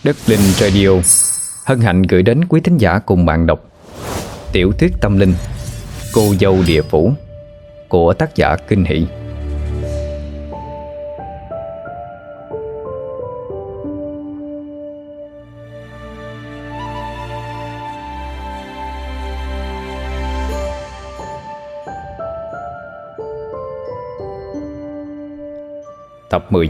Đất Linh Radio hân hạnh gửi đến quý thính giả cùng bạn đọc tiểu thuyết tâm linh Cô dâu địa phủ của tác giả Kinh Hỷ. Tập 10.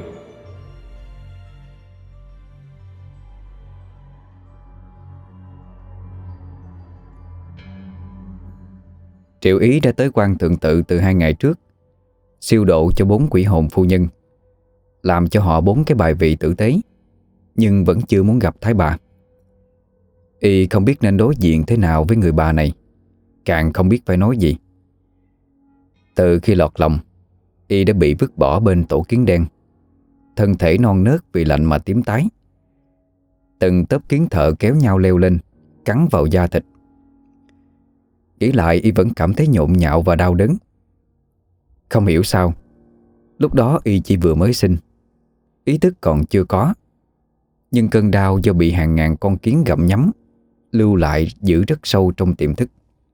Triệu Ý đã tới quan thượng tự từ 2 ngày trước, siêu độ cho 4 quỷ hồn phu nhân, làm cho họ 4 cái bài vị tử tế, nhưng vẫn chưa muốn gặp Thái bà. Y không biết nên đối diện thế nào với người bà này, càng không biết phải nói gì. Từ khi lọt lòng, Y đã bị vứt bỏ bên tổ kiến đen, thân thể non nớt vì lạnh mà tím tái. Từng tớp kiến thợ kéo nhau leo lên, cắn vào da thịt. Nghĩ lại Y vẫn cảm thấy nhộn nhạo và đau đớn. Không hiểu sao, lúc đó Y chỉ vừa mới sinh, ý thức còn chưa có, nhưng cơn đau do bị hàng ngàn con kiến gặm nhấm lưu lại giữ rất sâu trong tiềm thức.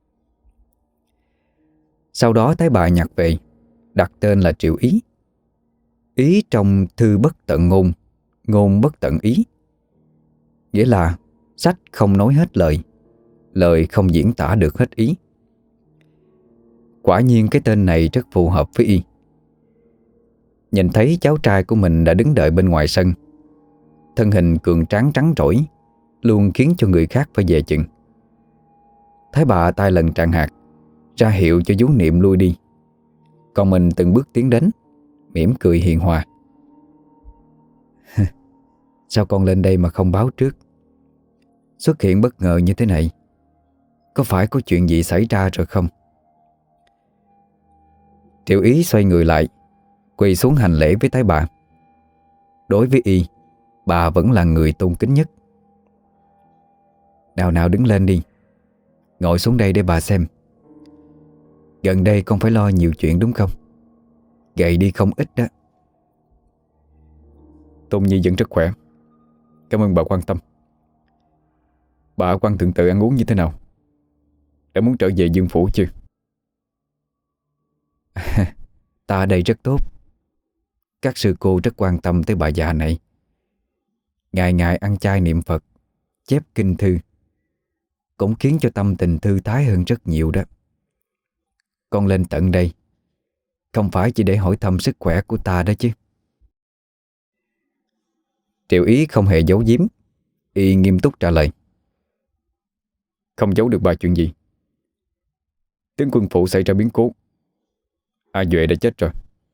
Sau đó Thái bà nhặt về, đặt tên là Triệu Ý. Ý trong thư bất tận ngôn, ngôn bất tận ý, nghĩa là sách không nói hết lời, lời không diễn tả được hết ý. Quả nhiên cái tên này rất phù hợp với Y. Nhìn thấy cháu trai của mình đã đứng đợi bên ngoài sân, thân hình cường tráng trắng trỗi, luôn khiến cho người khác phải về chừng. Thái bà tay lần tràng hạt, ra hiệu cho vú Niệm lui đi, còn mình từng bước tiến đến, mỉm cười hiền hòa. Sao con lên đây mà không báo trước? Xuất hiện bất ngờ như thế này, có phải có chuyện gì xảy ra rồi không? Triệu Ý xoay người lại, quỳ xuống hành lễ với Thái bà. Đối với Y, bà vẫn là người tôn kính nhất. Nào nào đứng lên đi, ngồi xuống đây để bà xem. Gần đây con phải lo nhiều chuyện đúng không? Gầy đi không ít đó. Tôn Nhi vẫn rất khỏe, cảm ơn bà quan tâm. Bà ở quan thượng tự ăn uống như thế nào? Đã muốn trở về Dương phủ chưa? Ta ở đây rất tốt. Các sư cô rất quan tâm tới bà già này. Ngày ngày ăn chay niệm Phật, chép kinh thư, cũng khiến cho tâm tình thư thái hơn rất nhiều đó. Con lên tận đây không phải chỉ để hỏi thăm sức khỏe của ta đó chứ. Triệu Ý không hề giấu giếm, Y nghiêm túc trả lời. Không giấu được bà chuyện gì. Tướng quân phủ xảy ra biến cố, A Duệ đã chết rồi.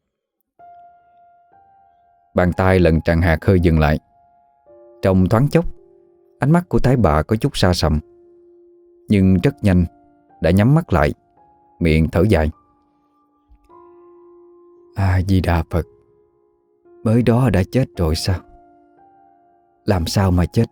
Bàn tay lần tràng hạt hơi dừng lại. Trong thoáng chốc, ánh mắt của Thái bà có chút xa sầm, nhưng rất nhanh đã nhắm mắt lại, miệng thở dài. A Di Đà Phật. Mới đó đã chết rồi sao? Làm sao mà chết?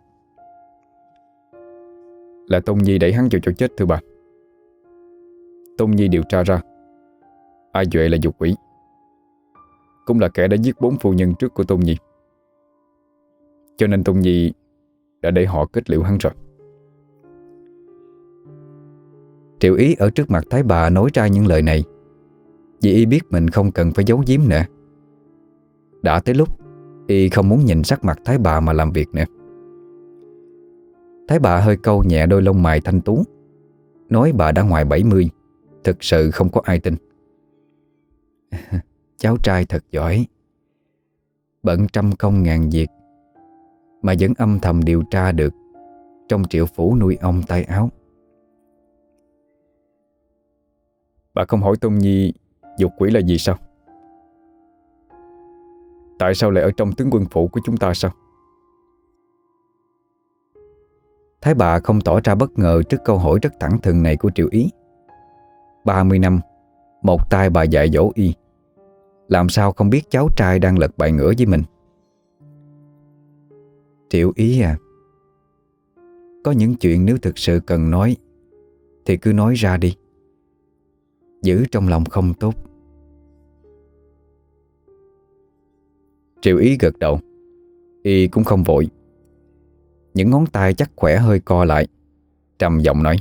Là Tôn Nhi đẩy hắn vào chỗ chết thưa bà. Tôn Nhi điều tra ra A Duệ là dục quỷ, cũng là kẻ đã giết 4 phu nhân trước của Tôn Nhi, cho nên Tôn Nhi đã để họ kết liễu hắn rồi. Triệu Ý ở trước mặt Thái bà nói ra những lời này vì Y biết mình không cần phải giấu giếm nữa. Đã tới lúc Y không muốn nhìn sắc mặt Thái bà mà làm việc nữa. Thái bà hơi cau nhẹ đôi lông mày thanh tú, nói bà đã ngoài 70, thực sự không có ai tin. Cháu trai thật giỏi, bận trăm công ngàn việc mà vẫn âm thầm điều tra được trong Triệu phủ nuôi ong tay áo. Bà không hỏi Tôn Nhi dục quỷ là gì sao? Tại sao lại ở trong tướng quân phủ của chúng ta sao? Thái bà không tỏ ra bất ngờ trước câu hỏi rất thẳng thừng này của Triệu Ý. 30 năm, một tay bà dạy dỗ Y, làm sao không biết cháu trai đang lật bài ngửa với mình. Triệu Ý à, có những chuyện nếu thực sự cần nói thì cứ nói ra đi, giữ trong lòng không tốt. Triệu Ý gật đầu. Y cũng không vội. những ngón tay chắc khỏe hơi co lại, trầm giọng nói: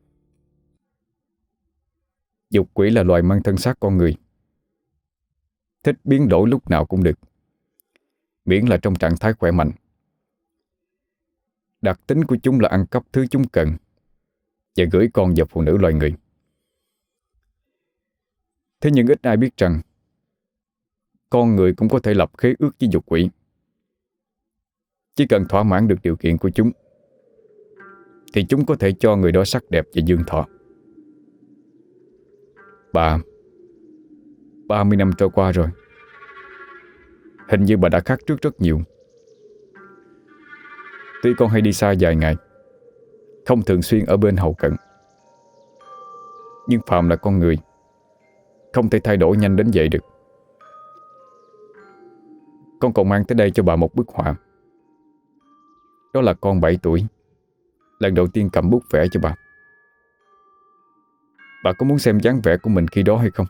Dục quỷ là loài mang thân xác con người, thích biến đổi lúc nào cũng được, miễn là trong trạng thái khỏe mạnh. Đặc tính của chúng là ăn cắp thứ chúng cần và gửi con vào phụ nữ loài người. Thế nhưng ít ai biết rằng con người cũng có thể lập khế ước với dục quỷ. Chỉ cần thỏa mãn được điều kiện của chúng thì chúng có thể cho người đó sắc đẹp và dương thọ. 30 năm trôi qua rồi, hình như bà đã khác trước rất nhiều. Tuy con hay đi xa vài ngày, không thường xuyên ở bên hậu cận, nhưng phàm là con người, không thể thay đổi nhanh đến vậy được. Con còn mang tới đây cho bà một bức họa. Đó là con 7 tuổi lần đầu tiên cầm bút vẽ cho bà. Bà có muốn xem dáng vẻ của mình khi đó hay không?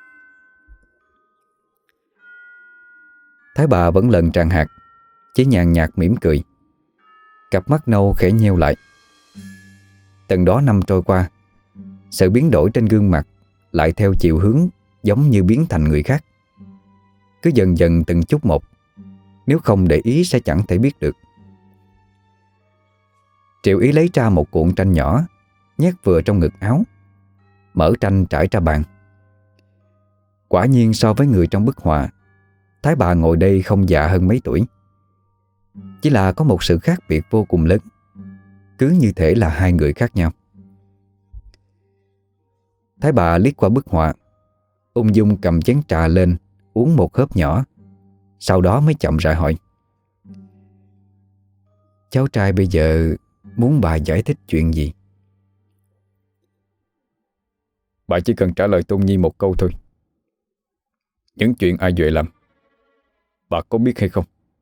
Thái bà vẫn lần tràn hạt, chỉ nhàn nhạt mỉm cười. Cặp mắt nâu khẽ nheo lại. Từng đó năm trôi qua, sự biến đổi trên gương mặt lại theo chiều hướng giống như biến thành người khác. Cứ dần dần từng chút một, nếu không để ý sẽ chẳng thể biết được. Triệu Ý lấy ra một cuộn tranh nhỏ, nhét vừa trong ngực áo, mở tranh trải ra bàn. Quả nhiên so với người trong bức họa, Thái bà ngồi đây không già hơn mấy tuổi. Chỉ là có một sự khác biệt vô cùng lớn, cứ như thể là hai người khác nhau. Thái bà liếc qua bức họa, ung dung cầm chén trà lên, uống một hớp nhỏ, sau đó mới chậm rãi hỏi: Cháu trai bây giờ muốn bà giải thích chuyện gì? Bà chỉ cần trả lời Tôn Nhi một câu thôi. Những chuyện ai Duệ làm, bà có biết hay không?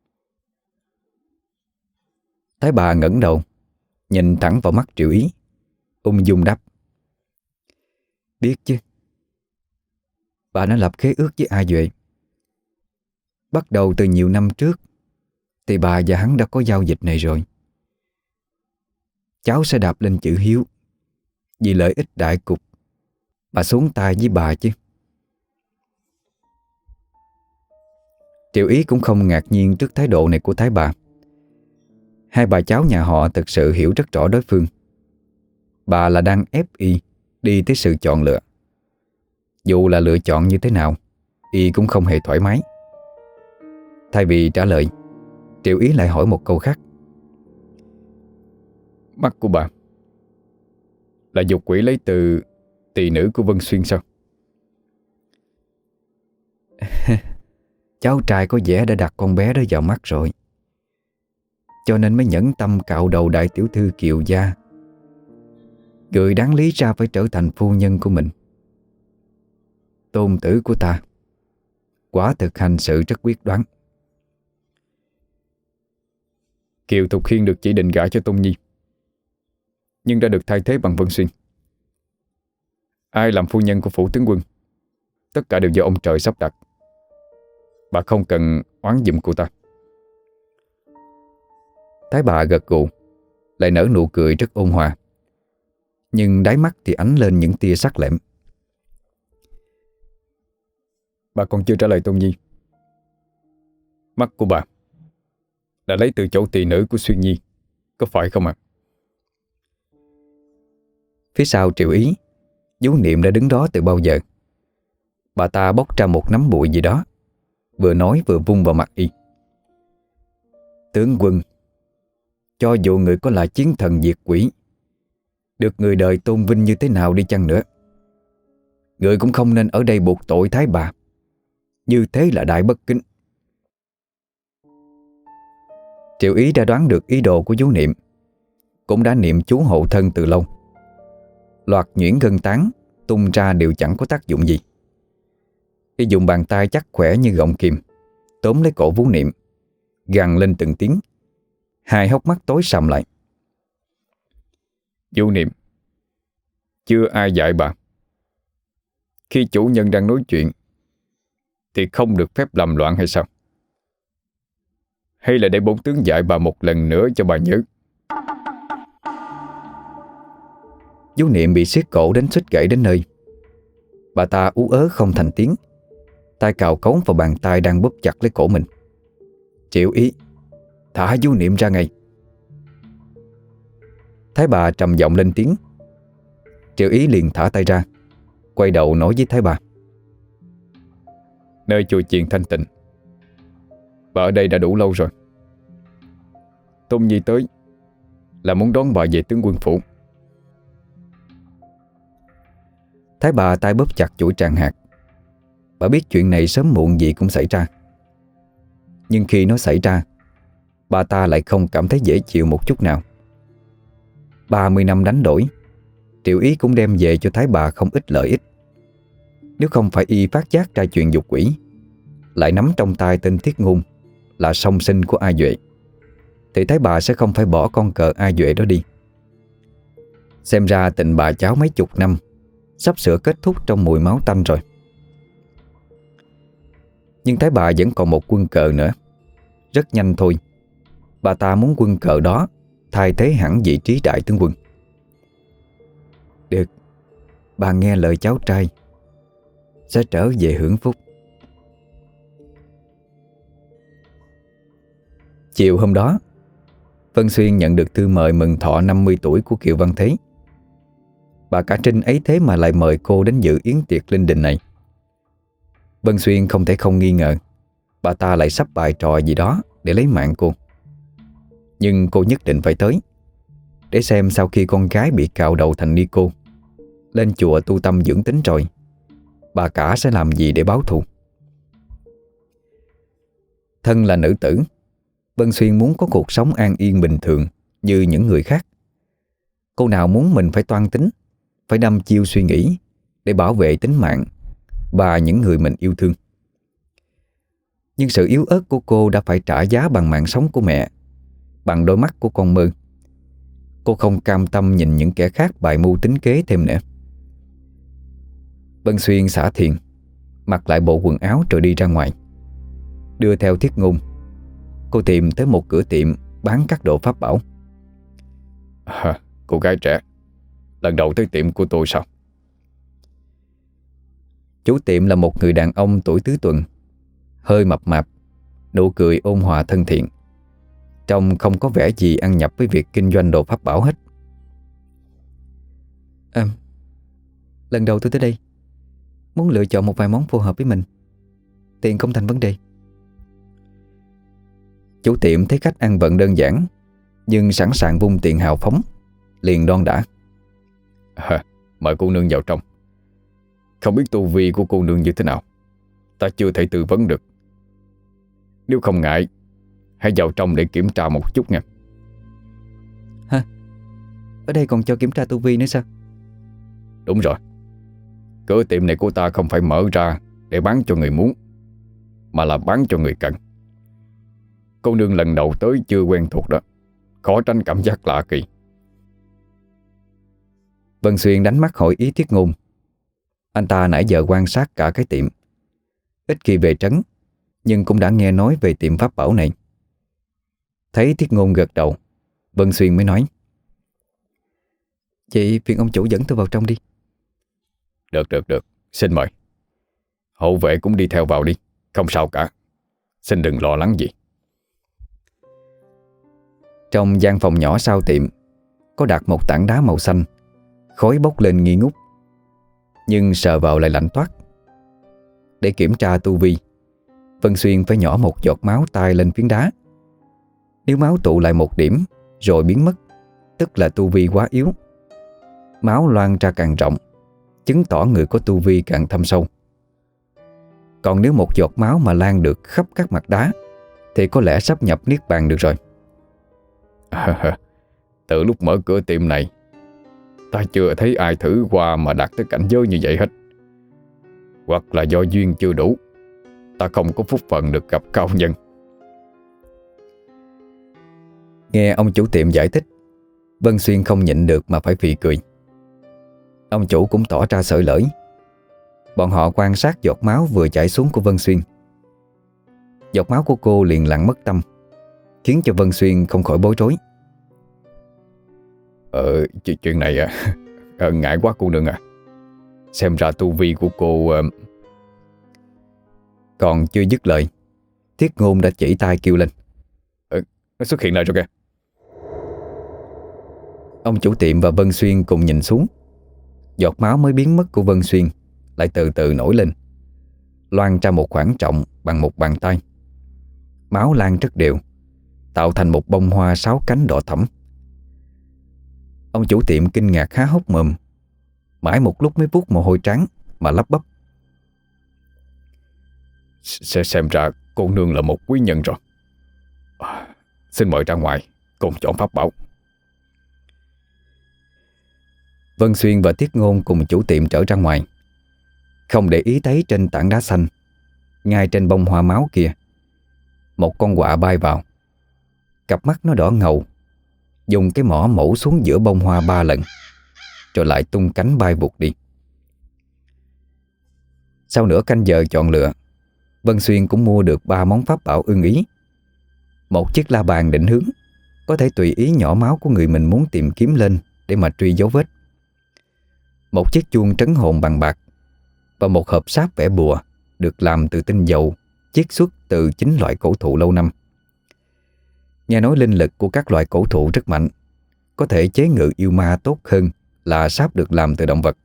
Thái bà ngẩng đầu, nhìn thẳng vào mắt Triệu Ý, ung dung đáp: Biết chứ. Bà đã lập khế ước với A Duệ. Bắt đầu từ nhiều năm trước thì bà và hắn đã có giao dịch này rồi. Cháu sẽ đạp lên chữ hiếu, vì lợi ích đại cục mà xuống tay với bà chứ. Triệu Ý cũng không ngạc nhiên trước thái độ này của Thái bà. Hai bà cháu nhà họ thực sự hiểu rất rõ đối phương. Bà là đang ép y đi tới sự chọn lựa. Dù là lựa chọn như thế nào, y cũng không hề thoải mái. Thay vì trả lời, Triệu Ý lại hỏi một câu khác: Mắt của bà là dục quỷ lấy từ tỳ nữ của Vân Xuyên sao? Cháu trai có vẻ đã đặt con bé đó vào mắt rồi, cho nên mới nhẫn tâm cạo đầu đại tiểu thư Kiều gia. Người đáng lý ra phải trở thành phu nhân của mình. Tôn tử của ta quả thực hành sự rất quyết đoán. Kiều Thục Hiên được chỉ định gả cho Tôn Nhi, nhưng đã được thay thế bằng Vân Xuyên. Ai làm phu nhân của phủ tướng quân, tất cả đều do ông trời sắp đặt. Bà không cần oán giùm cô ta. Thái bà gật gù, lại nở nụ cười rất ôn hòa, nhưng đáy mắt thì ánh lên những tia sắc lẹm. Bà còn chưa trả lời Tôn Nhi. Mắt của bà đã lấy từ chỗ tỳ nữ của Xuyên Nhi, có phải không ạ? Phía sau Triệu Ý, Vú Niệm đã đứng đó từ bao giờ. Bà ta bốc ra một nắm bụi gì đó, vừa nói vừa vung vào mặt y: Tướng quân, cho dù người có là chiến thần diệt quỷ, được người đời tôn vinh như thế nào đi chăng nữa, người cũng không nên ở đây buộc tội Thái bà. Như thế là đại bất kính. Triệu Ý đã đoán được ý đồ của Vú Niệm, cũng đã niệm chú hộ thân từ lâu. Loạt nhuyễn gân tán tung ra đều chẳng có tác dụng gì. Y dùng bàn tay chắc khỏe như gọng kìm tóm lấy cổ Vú Niệm, gằn lên từng tiếng. Hai hốc mắt tối sầm lại. Vú Niệm, chưa ai dạy bà khi chủ nhân đang nói chuyện thì không được phép làm loạn hay sao? Hay là để bổn tướng dạy bà một lần nữa cho bà nhớ? Chú Niệm bị siết cổ đến suýt gãy đến nơi. Bà ta ú ớ không thành tiếng, tay cào cấu vào bàn tay đang bóp chặt lấy cổ mình. Triệu Ý, thả chú Niệm ra ngay. Thái bà trầm giọng lên tiếng. Triệu Ý liền thả tay ra, quay đầu nói với Thái bà: Nơi chùa chiền thanh tịnh, bà ở đây đã đủ lâu rồi. Tôn Nhi tới là muốn đón bà về tướng quân phủ. Thái bà tay bóp chặt chuỗi tràng hạt. Bà biết chuyện này sớm muộn gì cũng xảy ra. Nhưng khi nó xảy ra, bà ta lại không cảm thấy dễ chịu một chút nào. 30 năm đánh đổi, Triệu Ý cũng đem về cho Thái bà không ít lợi ích. Nếu không phải y phát giác ra chuyện dục quỷ, lại nắm trong tay tên Thiết Ngôn là song sinh của A Duệ, thì Thái bà sẽ không phải bỏ con cờ A Duệ đó đi. Xem ra tình bà cháu mấy chục năm sắp sửa kết thúc trong mùi máu tanh rồi. Nhưng Thái bà vẫn còn một quân cờ nữa. Rất nhanh thôi, bà ta muốn quân cờ đó thay thế hẳn vị trí đại tướng quân. Được, bà nghe lời cháu trai, sẽ trở về hưởng phúc. Chiều hôm đó, Vân Xuyên nhận được thư mời mừng thọ 50 tuổi của Kiều Văn Thế. Bà cả Trinh ấy thế mà lại mời cô đến dự yến tiệc linh đình này. Vân Xuyên không thể không nghi ngờ bà ta lại sắp bài trò gì đó để lấy mạng cô. Nhưng cô nhất định phải tới, để xem sau khi con gái bị cạo đầu thành ni cô, lên chùa tu tâm dưỡng tính rồi, bà cả sẽ làm gì để báo thù. Thân là nữ tử, Vân Xuyên muốn có cuộc sống an yên bình thường như những người khác. Cô nào muốn mình phải toan tính, phải đăm chiêu suy nghĩ để bảo vệ tính mạng và những người mình yêu thương. Nhưng sự yếu ớt của cô đã phải trả giá bằng mạng sống của mẹ, bằng đôi mắt của con Mơ. Cô không cam tâm nhìn những kẻ khác bày mưu tính kế thêm nữa. Vân Xuyên xả thiền, mặc lại bộ quần áo rồi đi ra ngoài. Đưa theo Thiết Ngôn, cô tìm tới một cửa tiệm bán các đồ pháp bảo. Cô gái trẻ, lần đầu tới tiệm của tôi sao? Chủ tiệm là một người đàn ông tuổi tứ tuần, hơi mập mạp, nụ cười ôn hòa thân thiện, trông không có vẻ gì ăn nhập với việc kinh doanh đồ pháp bảo hết. Lần đầu tôi tới đây, muốn lựa chọn một vài món phù hợp với mình. Tiền không thành vấn đề. Chủ tiệm thấy cách ăn vận đơn giản nhưng sẵn sàng vung tiền hào phóng, liền đoan đã. Mời cô nương vào trong. Không biết tu vi của cô nương như thế nào, ta chưa thể tư vấn được. Nếu không ngại, hãy vào trong để kiểm tra một chút nha. Ở đây còn cho kiểm tra tu vi nữa sao? Đúng rồi. Cửa tiệm này của ta không phải mở ra để bán cho người muốn, mà là bán cho người cần. Cô nương lần đầu tới chưa quen thuộc đó, khó tránh cảm giác lạ kỳ. Vân Xuyên đánh mắt hỏi ý Thiết Ngôn. Anh ta nãy giờ quan sát cả cái tiệm, ít khi về trấn, nhưng cũng đã nghe nói về tiệm pháp bảo này. Thấy Thiết Ngôn gật đầu, Vân Xuyên mới nói: Vậy phiền ông chủ dẫn tôi vào trong đi. Được, xin mời. Hộ vệ cũng đi theo vào đi, không sao cả. Xin đừng lo lắng gì. Trong gian phòng nhỏ sau tiệm có đặt một tảng đá màu xanh, khói bốc lên nghi ngút, nhưng sờ vào lại lạnh toát. Để kiểm tra tu vi, Vân Xuyên phải nhỏ một giọt máu tay lên phiến đá. Nếu máu tụ lại một điểm rồi biến mất, tức là tu vi quá yếu. Máu loang ra càng rộng, chứng tỏ người có tu vi càng thâm sâu. Còn nếu một giọt máu mà lan được khắp các mặt đá, thì có lẽ sắp nhập niết bàn được rồi. Từ lúc mở cửa tiệm này, ta chưa thấy ai thử qua mà đạt tới cảnh giới như vậy hết. Hoặc là do duyên chưa đủ, ta không có phúc phận được gặp cao nhân. Nghe ông chủ tiệm giải thích, Vân Xuyên không nhịn được mà phải phì cười. Ông chủ cũng tỏ ra sợi lỡi. Bọn họ quan sát giọt máu vừa chảy xuống của Vân Xuyên. Giọt máu của cô liền lặng mất tâm, khiến cho Vân Xuyên không khỏi bối rối. Chuyện này Ngại quá cô nương à. Xem ra tu vi của cô Còn chưa dứt lời, Thiết Ngôn đã chỉ tay kêu lên. Nó xuất hiện lại rồi kìa. Ông chủ tiệm và Vân Xuyên cùng nhìn xuống. Giọt máu mới biến mất của Vân Xuyên lại từ từ nổi lên, loang ra một khoảng trọng bằng một bàn tay. Máu lan rất đều, tạo thành một bông hoa 6 cánh đỏ thẫm. Ông chủ tiệm kinh ngạc há hốc mồm, mãi một lúc mới vuốt mồ hôi trán mà lắp bắp. Xem ra cô nương là một quý nhân rồi. Xin mời ra ngoài cùng chọn pháp bảo. Vân Xuyên và Thiết Ngôn cùng chủ tiệm trở ra ngoài, không để ý thấy trên tảng đá xanh, ngay trên bông hoa máu kia, một con quạ bay vào. Cặp mắt nó đỏ ngầu, dùng cái mỏ mổ xuống giữa bông hoa 3 lần, rồi lại tung cánh bay vụt đi. Sau nửa canh giờ chọn lựa, Vân Xuyên cũng mua được 3 món pháp bảo ưng ý. Một chiếc la bàn định hướng, có thể tùy ý nhỏ máu của người mình muốn tìm kiếm lên để mà truy dấu vết. Một chiếc chuông trấn hồn bằng bạc và một hộp sáp vẽ bùa được làm từ tinh dầu chiết xuất từ 9 loại cổ thụ lâu năm. Nghe nói linh lực của các loại cổ thụ rất mạnh, có thể chế ngự yêu ma tốt hơn là sáp được làm từ động vật.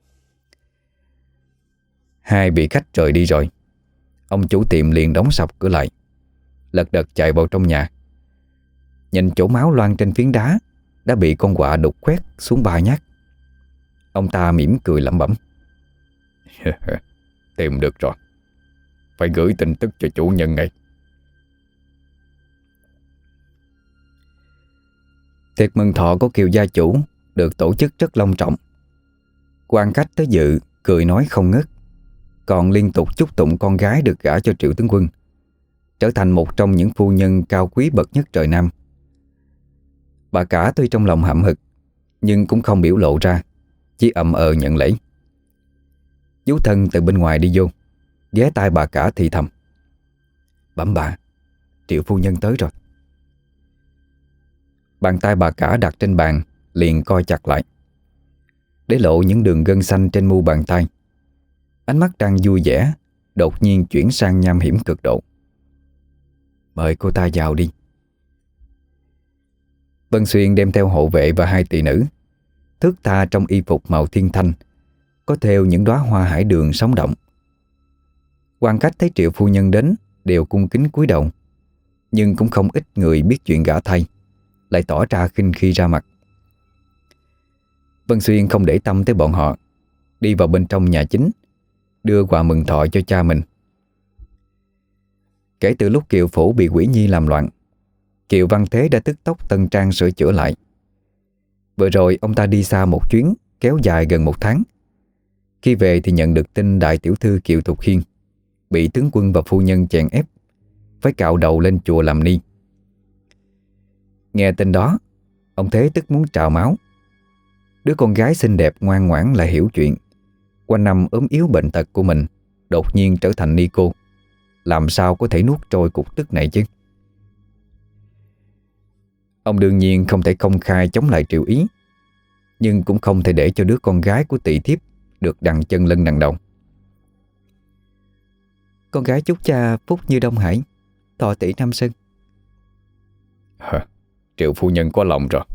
Hai vị khách rời đi rồi, ông chủ tiệm liền đóng sập cửa lại, lật đật chạy vào trong nhà. Nhìn chỗ máu loang trên phiến đá đã bị con quạ đục khoét xuống 3 nhát. Ông ta mỉm cười lẩm bẩm. Tìm được rồi, phải gửi tin tức cho chủ nhân ngay. Tiệc mừng thọ của Kiều gia chủ được tổ chức rất long trọng. Quan khách tới dự cười nói không ngớt, còn liên tục chúc tụng con gái được gả cho Triệu tướng quân, trở thành một trong những phu nhân cao quý bậc nhất trời Nam. Bà cả tuy trong lòng hậm hực, nhưng cũng không biểu lộ ra, chỉ ậm nhận lễ. Chú thân từ bên ngoài đi vô, ghé tai bà cả thì thầm. Bẩm bà, Triệu phu nhân tới rồi. Bàn tay bà cả đặt trên bàn liền co chặt lại, để lộ những đường gân xanh trên mu bàn tay. Ánh mắt đang vui vẻ đột nhiên chuyển sang nham hiểm cực độ. Mời cô ta vào đi. Vân Xuyên đem theo hộ vệ và 2 tỳ nữ, thướt tha trong y phục màu thiên thanh, có theo những đóa hoa hải đường sống động. Quan khách thấy Triệu phu nhân đến đều cung kính cúi đầu, nhưng cũng không ít người biết chuyện gả thay lại tỏ ra khinh khi ra mặt. Vân Xuyên không để tâm tới bọn họ, đi vào bên trong nhà chính, đưa quà mừng thọ cho cha mình. Kể từ lúc Kiều phủ bị Quỷ Nhi làm loạn, Kiều Văn Thế đã tức tốc tân trang sửa chữa lại. Vừa rồi ông ta đi xa một chuyến kéo dài gần 1 tháng. Khi về thì nhận được tin đại tiểu thư Kiều Thục Hiên bị tướng quân và phu nhân chèn ép, phải cạo đầu lên chùa làm ni. Nghe tin đó, ông Thế tức muốn trào máu. Đứa con gái xinh đẹp ngoan ngoãn lại hiểu chuyện, quanh năm ốm yếu bệnh tật của mình đột nhiên trở thành ni cô, làm sao có thể nuốt trôi cục tức này chứ. Ông đương nhiên không thể công khai chống lại Triệu Ý, nhưng cũng không thể để cho đứa con gái của tỳ thiếp được đằng chân lưng đằng đầu. Con gái chúc cha phúc như Đông Hải, thọ tỷ năm sơn. Triệu phu nhân có lòng rồi.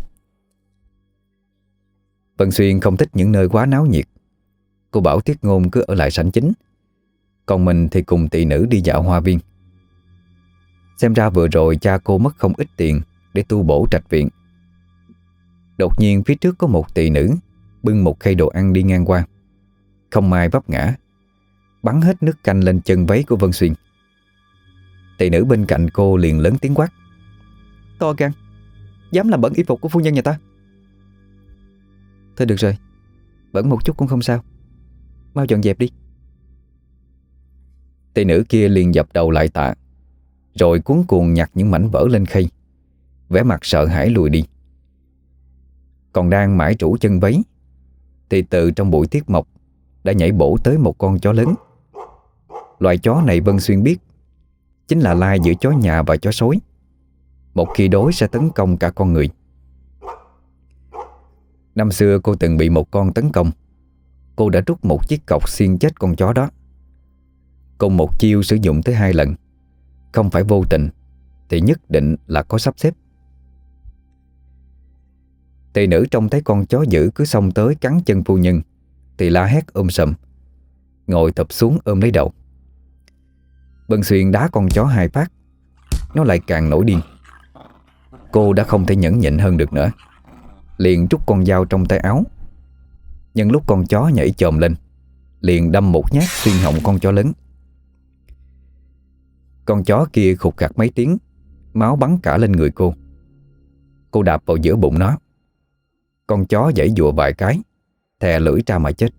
Vân Xuyên không thích những nơi quá náo nhiệt. Cô bảo Thiết Ngôn cứ ở lại sảnh chính, còn mình thì cùng tỳ nữ đi dạo hoa viên. Xem ra vừa rồi cha cô mất không ít tiền để tu bổ trạch viện. Đột nhiên phía trước có một tỳ nữ bưng một khay đồ ăn đi ngang qua, không may vấp ngã, bắn hết nước canh lên chân váy của Vân Xuyên. Tỳ nữ bên cạnh cô liền lớn tiếng quát. To gan, dám làm bẩn y phục của phu nhân nhà ta. Thôi được rồi, bẩn một chút cũng không sao, mau dọn dẹp đi. Tỳ nữ kia liền dập đầu lại tạ, rồi cuống cuồng nhặt những mảnh vỡ lên khay, vẻ mặt sợ hãi lùi đi. Còn đang mãi trũ chân váy thì từ trong bụi tiết mộc đã nhảy bổ tới một con chó lớn. Loài chó này Vân Xuyên biết chính là lai giữa chó nhà và chó sói, một khi đối sẽ tấn công cả con người. Năm xưa cô từng bị một con tấn công. Cô đã rút một chiếc cọc xiên chết con chó đó. Cùng một chiêu sử dụng tới 2 lần. Không phải vô tình thì nhất định là có sắp xếp. Tỳ nữ trông thấy con chó dữ cứ xông tới cắn chân phu nhân thì la hét sầm, ngồi thụp xuống ôm lấy đầu. Vân Xuyên đá con chó 2 phát. Nó lại càng nổi điên. Cô đã không thể nhẫn nhịn hơn được nữa, liền rút con dao trong tay áo. Nhưng lúc con chó nhảy chồm lên, liền đâm một nhát xuyên họng con chó lớn. Con chó kia khục khạc mấy tiếng, máu bắn cả lên người cô. Cô đạp vào giữa bụng nó. Con chó giãy giụa vài cái, thè lưỡi ra mà chết.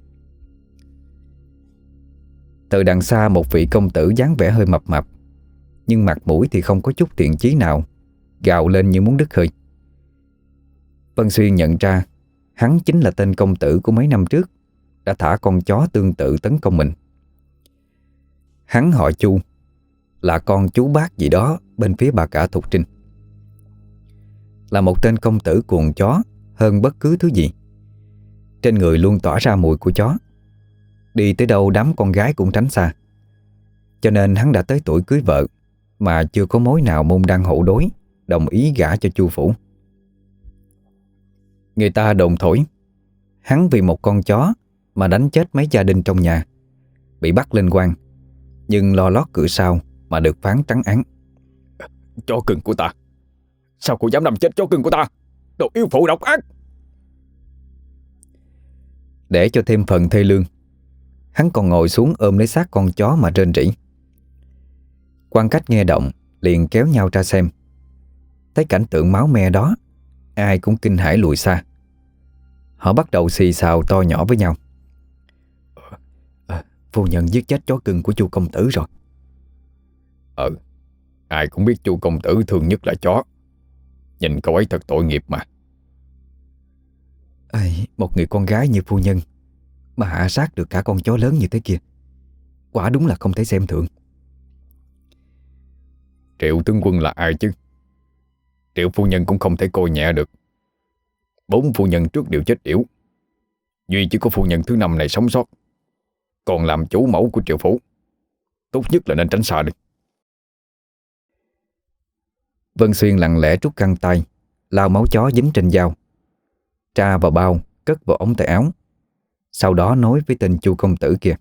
Từ đằng xa một vị công tử dáng vẻ hơi mập mạp, nhưng mặt mũi thì không có chút thiện chí nào, gào lên như muốn đứt hơi. Vân Xuyên nhận ra hắn chính là tên công tử của mấy năm trước đã thả con chó tương tự tấn công mình. Hắn họ Chu, là con chú bác gì đó bên phía bà cả Thục Trinh. Là một tên công tử cuồng chó hơn bất cứ thứ gì. Trên người luôn tỏa ra mùi của chó. Đi tới đâu đám con gái cũng tránh xa. Cho nên hắn đã tới tuổi cưới vợ mà chưa có mối nào môn đăng hộ đối đồng ý gả cho Chu phủ. Người ta đồn thổi hắn vì một con chó mà đánh chết mấy gia đình trong nhà, bị bắt lên quan, nhưng lo lót cửa sau mà được phán trắng án. Chó cưng của ta, sao cô dám làm chết chó cưng của ta? Đồ yêu phụ độc ác! Để cho thêm phần thê lương, hắn còn ngồi xuống ôm lấy xác con chó mà rên rỉ. Quan khách nghe động liền kéo nhau ra xem. Thấy cảnh tượng máu me đó, ai cũng kinh hãi lùi xa. Họ bắt đầu xì xào to nhỏ với nhau. Phu nhân giết chết chó cưng của Chu công tử rồi. Ai cũng biết Chu công tử thương nhất là chó. Nhìn cậu ấy thật tội nghiệp mà. Một người con gái như phu nhân mà hạ sát được cả con chó lớn như thế kia, quả đúng là không thể xem thường. Triệu tướng quân là ai chứ? Triệu phu nhân cũng không thể coi nhẹ được. 4 phu nhân trước đều chết yểu, duy chỉ có phu nhân thứ 5 này sống sót, còn làm chủ mẫu của Triệu phủ. Tốt nhất là nên tránh xa đi. Vân Xuyên lặng lẽ rút găng tay, lau máu chó dính trên dao, tra vào bao, cất vào ống tay áo. Sau đó nói với tên Chu công tử kia: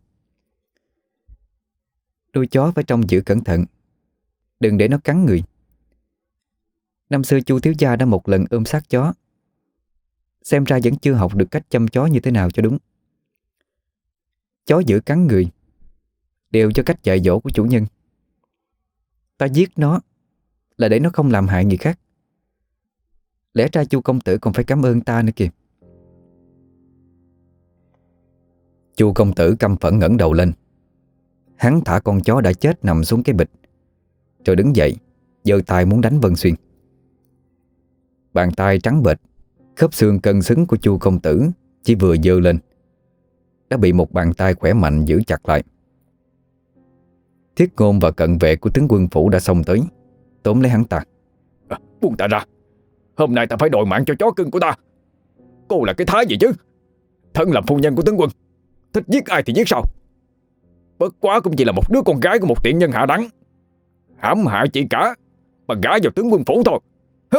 Nuôi chó phải trông giữ cẩn thận, đừng để nó cắn người. Năm xưa Chu thiếu gia đã một lần ôm xác chó, xem ra vẫn chưa học được cách chăm chó như thế nào cho đúng. Chó dữ cắn người đều cho cách dạy dỗ của chủ nhân. Ta giết nó là để nó không làm hại người khác. Lẽ ra Chu công tử còn phải cảm ơn ta nữa kìa. Chu công tử căm phẫn ngẩng đầu lên. Hắn thả con chó đã chết nằm xuống cái bịch, rồi đứng dậy, giơ tay muốn đánh Vân Xuyên. Bàn tay trắng bệch, khớp xương cân xứng của Chu công tử chỉ vừa giơ lên đã bị một bàn tay khỏe mạnh giữ chặt lại. Thiết Ngôn và cận vệ của tướng quân phủ đã xông tới, tóm lấy hắn ta. Buông ta ra. Hôm nay ta phải đòi mạng cho chó cưng của ta. Cô là cái thái gì chứ? Thân làm phu nhân của tướng quân, thích giết ai thì giết sao? Bất quá cũng chỉ là một đứa con gái của một tiện nhân hạ đẳng, hãm hại chị cả mà gả vào tướng quân phủ thôi. Hừ.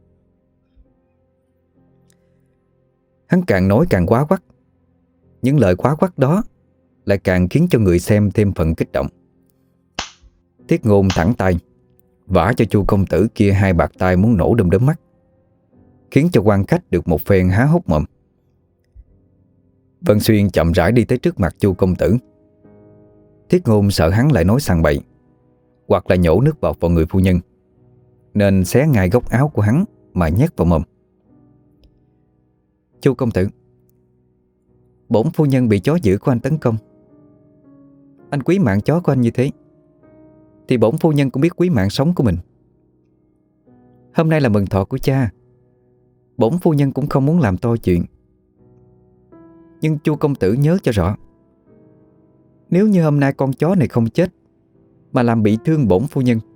Hắn càng nói càng quá quắt. Những lời quá quắt đó lại càng khiến cho người xem thêm phần kích động. Thiết Ngôn thẳng tay vả cho Chu công tử kia 2 bạt tay muốn nổ đom đóm mắt, khiến cho quan khách được một phen há hốc mồm. Vân Xuyên chậm rãi đi tới trước mặt Chu công tử. Thiết Ngôn sợ hắn lại nói sằng bậy, hoặc là nhổ nước bọt vào người phu nhân, nên xé ngay góc áo của hắn mà nhét vào mồm. Chu công tử, bổn phu nhân bị chó dữ của anh tấn công. Anh quý mạng chó của anh như thế, thì bổn phu nhân cũng biết quý mạng sống của mình. Hôm nay là mừng thọ của cha, bổn phu nhân cũng không muốn làm to chuyện. Nhưng Chu công tử nhớ cho rõ, nếu như hôm nay con chó này không chết mà làm bị thương bổn phu nhân,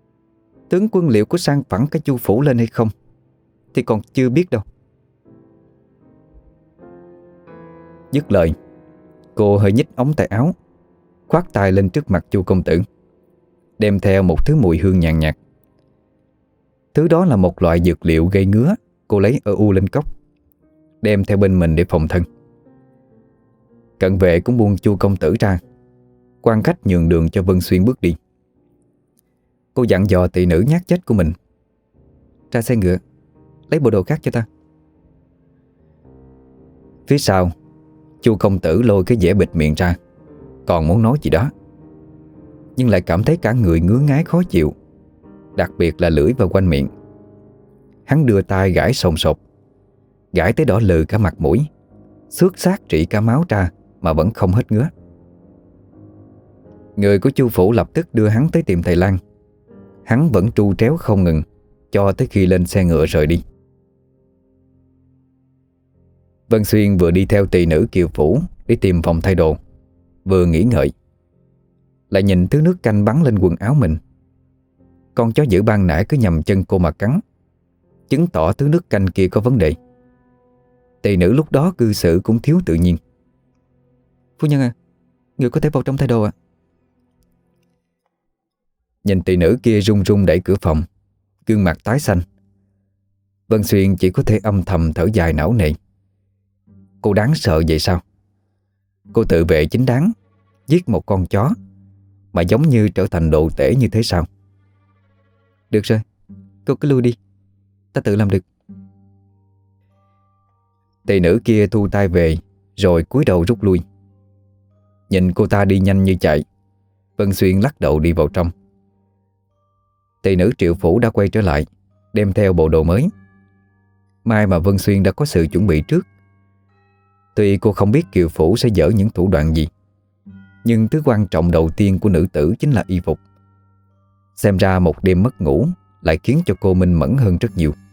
tướng quân liệu có sang phẳng cái Chu phủ lên hay không thì còn chưa biết đâu. Dứt lời, cô hơi nhích ống tay áo, khoác tay lên trước mặt Chu công tử, đem theo một thứ mùi hương nhàn nhạt. Thứ đó là một loại dược liệu gây ngứa cô lấy ở U Linh Cốc, đem theo bên mình để phòng thân. Cận vệ cũng buông Chu công tử ra, quan khách nhường đường cho Vân Xuyên bước đi. Cô dặn dò tỳ nữ nhát chết của mình: ra xe ngựa, lấy bộ đồ khác cho ta. Phía sau, Chu công tử lôi cái dẻ bịt miệng ra, còn muốn nói gì đó, nhưng lại cảm thấy cả người ngứa ngáy khó chịu, đặc biệt là lưỡi và quanh miệng. Hắn đưa tay gãi sồn sột, gãi tới đỏ lừ cả mặt mũi, xước xác rỉ cả máu ra mà vẫn không hết ngứa. Người của Chu phủ lập tức đưa hắn tới tìm thầy Lang. Hắn vẫn tru tréo không ngừng cho tới khi lên xe ngựa rời đi. Vân Xuyên vừa đi theo tỳ nữ Kiều phủ để tìm phòng thay đồ, vừa nghĩ ngợi, lại nhìn thứ nước canh bắn lên quần áo mình. Con chó dữ ban nãy cứ nhầm chân cô mà cắn, chứng tỏ thứ nước canh kia có vấn đề. Tỳ nữ lúc đó cư xử cũng thiếu tự nhiên. Phu nhân à, người có thể vào trong thay đồ ạ. Nhìn tỳ nữ kia run run đẩy cửa phòng, gương mặt tái xanh, Vân Xuyên chỉ có thể âm thầm thở dài não nề. Cô đáng sợ vậy sao? Cô tự vệ chính đáng, giết một con chó mà giống như trở thành đồ tể như thế sao? Được rồi, cô cứ lui đi, ta tự làm được. Tỳ nữ kia thu tay về, rồi cúi đầu rút lui. Nhìn cô ta đi nhanh như chạy, Vân Xuyên lắc đầu đi vào trong. Tỳ nữ Triệu phủ đã quay trở lại, đem theo bộ đồ mới. May mà Vân Xuyên đã có sự chuẩn bị trước. Tuy cô không biết Kiều phủ sẽ dở những thủ đoạn gì, nhưng thứ quan trọng đầu tiên của nữ tử chính là y phục. Xem ra một đêm mất ngủ lại khiến cho cô minh mẫn hơn rất nhiều.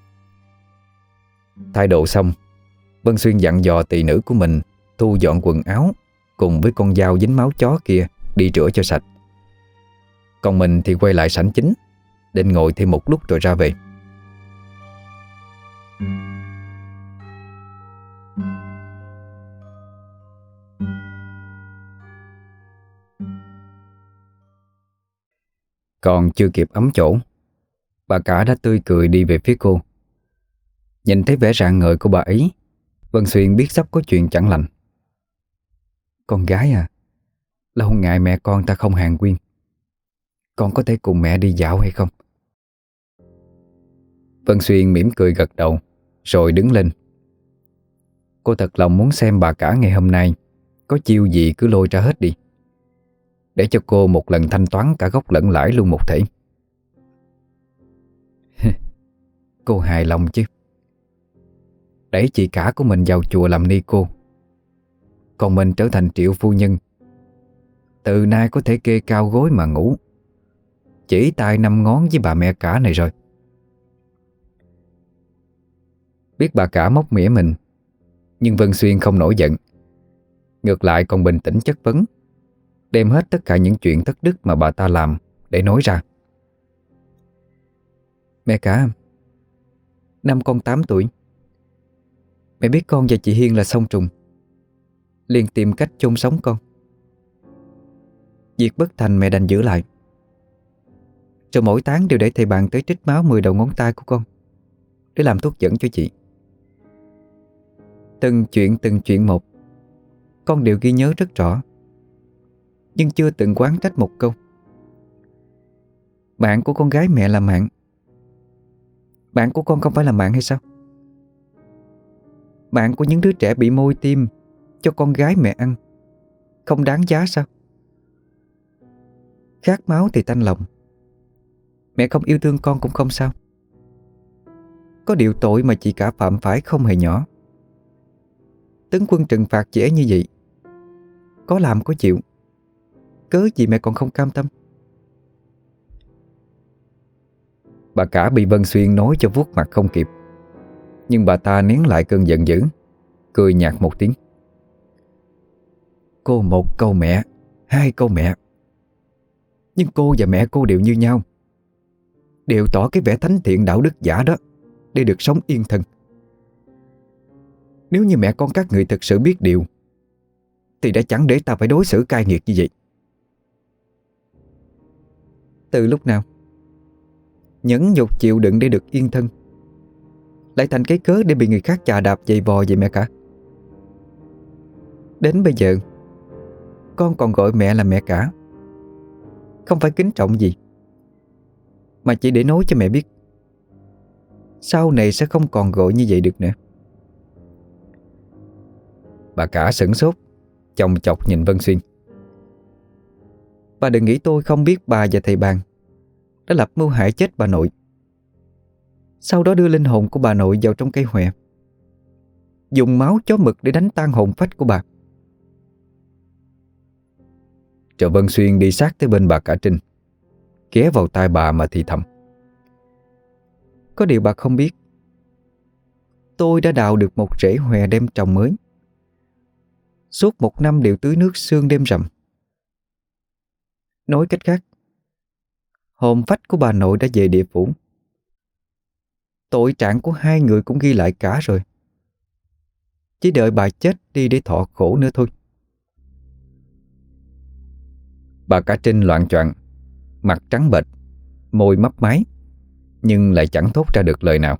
Thay đồ xong, Vân Xuyên dặn dò tỳ nữ của mình thu dọn quần áo cùng với con dao dính máu chó kia đi rửa cho sạch. Còn mình thì quay lại sảnh chính, định ngồi thêm một lúc rồi ra về. Còn chưa kịp ấm chỗ, bà cả đã tươi cười đi về phía cô. Nhìn thấy vẻ rạng ngời của bà ấy, Vân Xuyên biết sắp có chuyện chẳng lành. Con gái à, lâu ngày mẹ con ta không hàn huyên, con có thể cùng mẹ đi dạo hay không? Vân Xuyên mỉm cười gật đầu, rồi đứng lên. Cô thật lòng muốn xem bà cả ngày hôm nay có chiêu gì cứ lôi ra hết đi, để cho cô một lần thanh toán cả gốc lẫn lãi luôn một thể. Cô hài lòng chứ? Đẩy chị cả của mình vào chùa làm ni cô, còn mình trở thành triệu phu nhân. Từ nay có thể kê cao gối mà ngủ, chỉ tay năm ngón với bà mẹ cả này rồi. Biết bà cả móc mỉa mình, nhưng Vân Xuyên không nổi giận. Ngược lại còn bình tĩnh chất vấn, đem hết tất cả những chuyện thất đức mà bà ta làm để nói ra. Mẹ cả, năm con 8 tuổi, mẹ biết con và chị Hiên là song trùng, liền tìm cách chôn sống con. Việc bất thành mẹ đành giữ lại, rồi mỗi tháng đều để thầy bạn tới trích máu 10 đầu ngón tay của con để làm thuốc dẫn cho chị. Từng chuyện một, con đều ghi nhớ rất rõ, nhưng chưa từng oán trách một câu. Mạng của con gái mẹ là mạng, mạng của con không phải là mạng hay sao? Mạng của những đứa trẻ bị môi tim cho con gái mẹ ăn không đáng giá sao? Khát máu thì tanh lòng, mẹ không yêu thương con cũng không sao. Có điều tội mà chị cả phạm phải không hề nhỏ. Tướng quân trừng phạt dễ như vậy, có làm có chịu, cớ gì mẹ còn không cam tâm? Bà cả bị Vân Xuyên nói cho vuốt mặt không kịp, nhưng bà ta nén lại cơn giận dữ, cười nhạt một tiếng. Cô một câu mẹ, hai câu mẹ, nhưng cô và mẹ cô đều như nhau, đều tỏ cái vẻ thánh thiện đạo đức giả đó để được sống yên thân. Nếu như mẹ con các người thực sự biết điều thì đã chẳng để ta phải đối xử cay nghiệt như vậy. Từ lúc nào nhẫn nhục chịu đựng để được yên thân lại thành cái cớ để bị người khác chà đạp giày vò vậy mẹ cả? Đến bây giờ con còn gọi mẹ là mẹ cả, không phải kính trọng gì, mà chỉ để nói cho mẹ biết sau này sẽ không còn gọi như vậy được nữa. Bà cả sửng sốt, chòng chọc nhìn Vân Xuyên. Bà đừng nghĩ tôi không biết bà và thầy Bàn đã lập mưu hại chết bà nội, sau đó đưa linh hồn của bà nội vào trong cây hòe, dùng máu chó mực để đánh tan hồn phách của bà. Rồi Vân Xuyên đi sát tới bên bà cả Trinh, ghé vào tai bà mà thì thầm. Có điều bà không biết, tôi đã đào được một rễ hòe đem trồng mới. Suốt 1 năm đều tưới nước sương đêm rằm. Nói cách khác, hồn phách của bà nội đã về địa phủ. Tội trạng của 2 người cũng ghi lại cả rồi, chỉ đợi bà chết đi để thọ khổ nữa thôi. Bà cả Trinh loạng choạng, mặt trắng bệch, môi mấp máy, nhưng lại chẳng thốt ra được lời nào.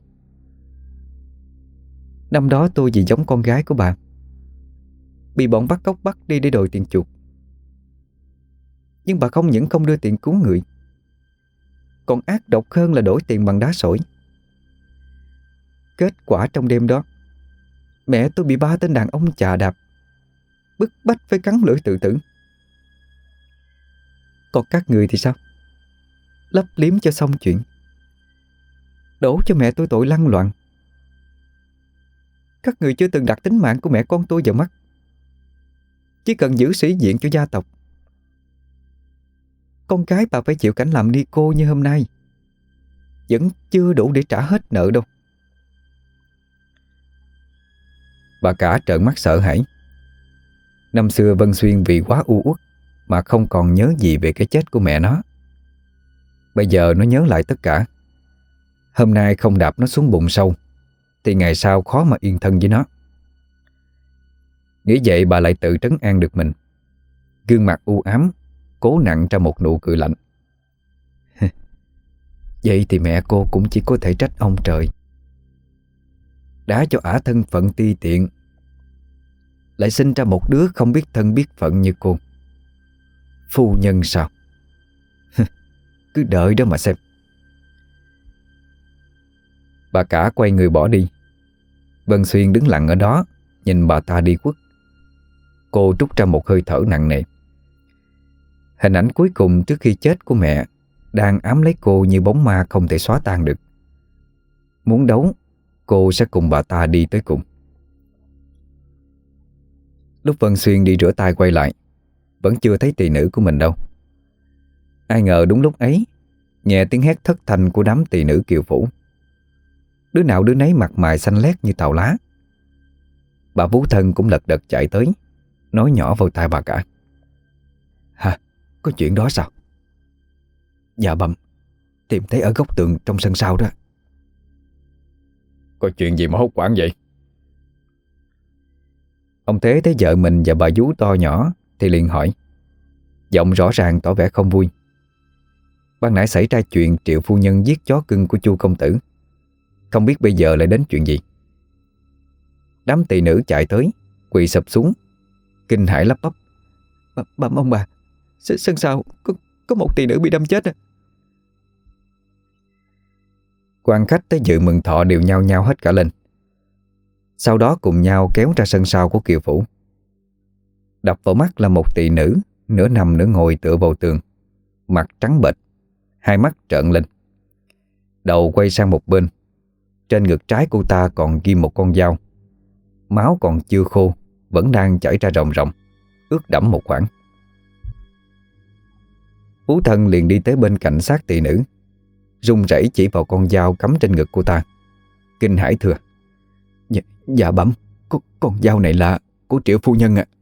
Năm đó tôi vì giống con gái của bà, bị bọn bắt cóc bắt đi để đòi tiền chuộc. Nhưng bà không những không đưa tiền cứu người, còn ác độc hơn là đổi tiền bằng đá sỏi. Kết quả trong đêm đó, mẹ tôi bị 3 tên đàn ông chà đạp, bức bách phải cắn lưỡi tự tử. Còn các người thì sao? Lấp liếm cho xong chuyện, đổ cho mẹ tôi tội lăng loạn. Các người chưa từng đặt tính mạng của mẹ con tôi vào mắt, chỉ cần giữ sĩ diện cho gia tộc. Con cái bà phải chịu cảnh làm ni cô như hôm nay vẫn chưa đủ để trả hết nợ đâu. Bà cả trợn mắt sợ hãi. Năm xưa Vân Xuyên vì quá u uất mà không còn nhớ gì về cái chết của mẹ nó. Bây giờ nó nhớ lại tất cả. Hôm nay không đạp nó xuống bùn sâu thì ngày sau khó mà yên thân với nó. Nghĩ vậy bà lại tự trấn an được mình. Gương mặt u ám cố nặn ra một nụ cười lạnh. Vậy thì mẹ cô cũng chỉ có thể trách ông trời, đã cho ả thân phận ti tiện, lại sinh ra một đứa không biết thân biết phận như cô. Phu nhân sao? Cứ đợi đó mà xem. Bà cả quay người bỏ đi. Vân Xuyên đứng lặng ở đó nhìn bà ta đi khuất. Cô trút ra một hơi thở nặng nề. Hình ảnh cuối cùng trước khi chết của mẹ đang ám lấy cô như bóng ma không thể xóa tan được. Muốn đấu, cô sẽ cùng bà ta đi tới cùng. Lúc Vân Xuyên đi rửa tay quay lại, vẫn chưa thấy tỳ nữ của mình đâu. Ai ngờ đúng lúc ấy, nghe tiếng hét thất thanh của đám tỳ nữ kiều phủ. Đứa nào đứa nấy mặt mày xanh lét như tàu lá. Bà vú thân cũng lật đật chạy tới, nói nhỏ vào tai bà cả. Hả? Có chuyện đó sao? Dạ bẩm, tìm thấy ở góc tường trong sân sau đó. Có chuyện gì mà hốt hoảng vậy? Ông Thế thấy vợ mình và bà vú to nhỏ thì liền hỏi, giọng rõ ràng tỏ vẻ không vui. Ban nãy xảy ra chuyện Triệu phu nhân giết chó cưng của Chu công tử, không biết bây giờ lại đến chuyện gì. Đám tỳ nữ chạy tới, quỳ sụp xuống, kinh hãi lắp bắp. Bẩm ông bà, sân sau có một tỳ nữ bị đâm chết. Quan khách tới dự mừng thọ đều nhao nhao hết cả lên. Sau đó cùng nhau kéo ra sân sau của kiều phủ. Đập vào mắt là một tỳ nữ nửa nằm nửa ngồi tựa vào tường, mặt trắng bệch, hai mắt trợn lên, đầu quay sang một bên. Trên ngực trái cô ta còn ghim một con dao. Máu còn chưa khô vẫn đang chảy ra ròng ròng, ướt đẫm một khoảng. Phú thân liền đi tới bên cạnh xác tỳ nữ, run rẩy chỉ vào con dao cắm trên ngực cô ta, kinh hãi thưa: Dạ bẩm, con dao này là của Triệu phu nhân ạ.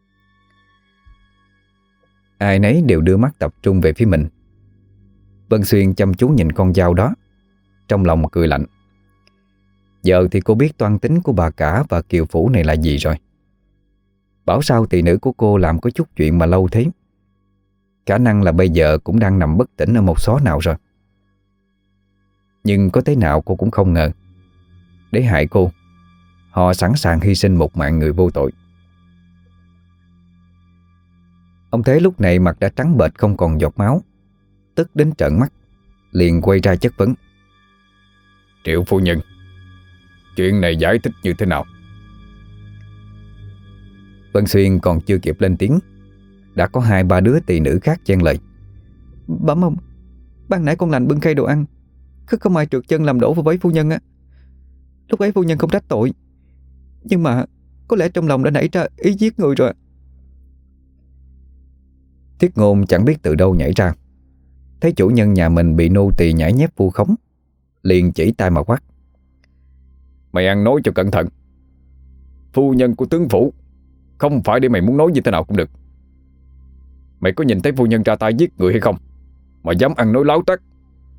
Ai nấy đều đưa mắt tập trung về phía mình. Vân Xuyên chăm chú nhìn con dao đó, trong lòng cười lạnh. Giờ thì cô biết toan tính của bà cả và kiều phủ này là gì rồi. Bảo sao tỳ nữ của cô làm có chút chuyện mà lâu thế. Khả năng là bây giờ cũng đang nằm bất tỉnh ở một xó nào rồi. Nhưng có thế nào cô cũng không ngờ, để hại cô, họ sẵn sàng hy sinh một mạng người vô tội. Ông Thế lúc này mặt đã trắng bệch không còn giọt máu, tức đến trợn mắt, liền quay ra chất vấn. Triệu phu nhân, chuyện này giải thích như thế nào? Vân Xuyên còn chưa kịp lên tiếng, đã có 2-3 đứa tỳ nữ khác chen lời. Bẩm ông, ban nãy con lành bưng khay đồ ăn, không ai trượt chân làm đổ vào váy phu nhân á. Lúc ấy phu nhân không trách tội, nhưng mà có lẽ trong lòng đã nảy ra ý giết người rồi. Thiết Ngôn chẳng biết từ đâu nhảy ra, thấy chủ nhân nhà mình bị nô tỳ nhảy nhép vu khống, liền chỉ tay mà quát. Mày ăn nói cho cẩn thận. Phu nhân của tướng phủ không phải để mày muốn nói như thế nào cũng được. Mày có nhìn thấy phu nhân ra tay giết người hay không mà dám ăn nói láo tắc?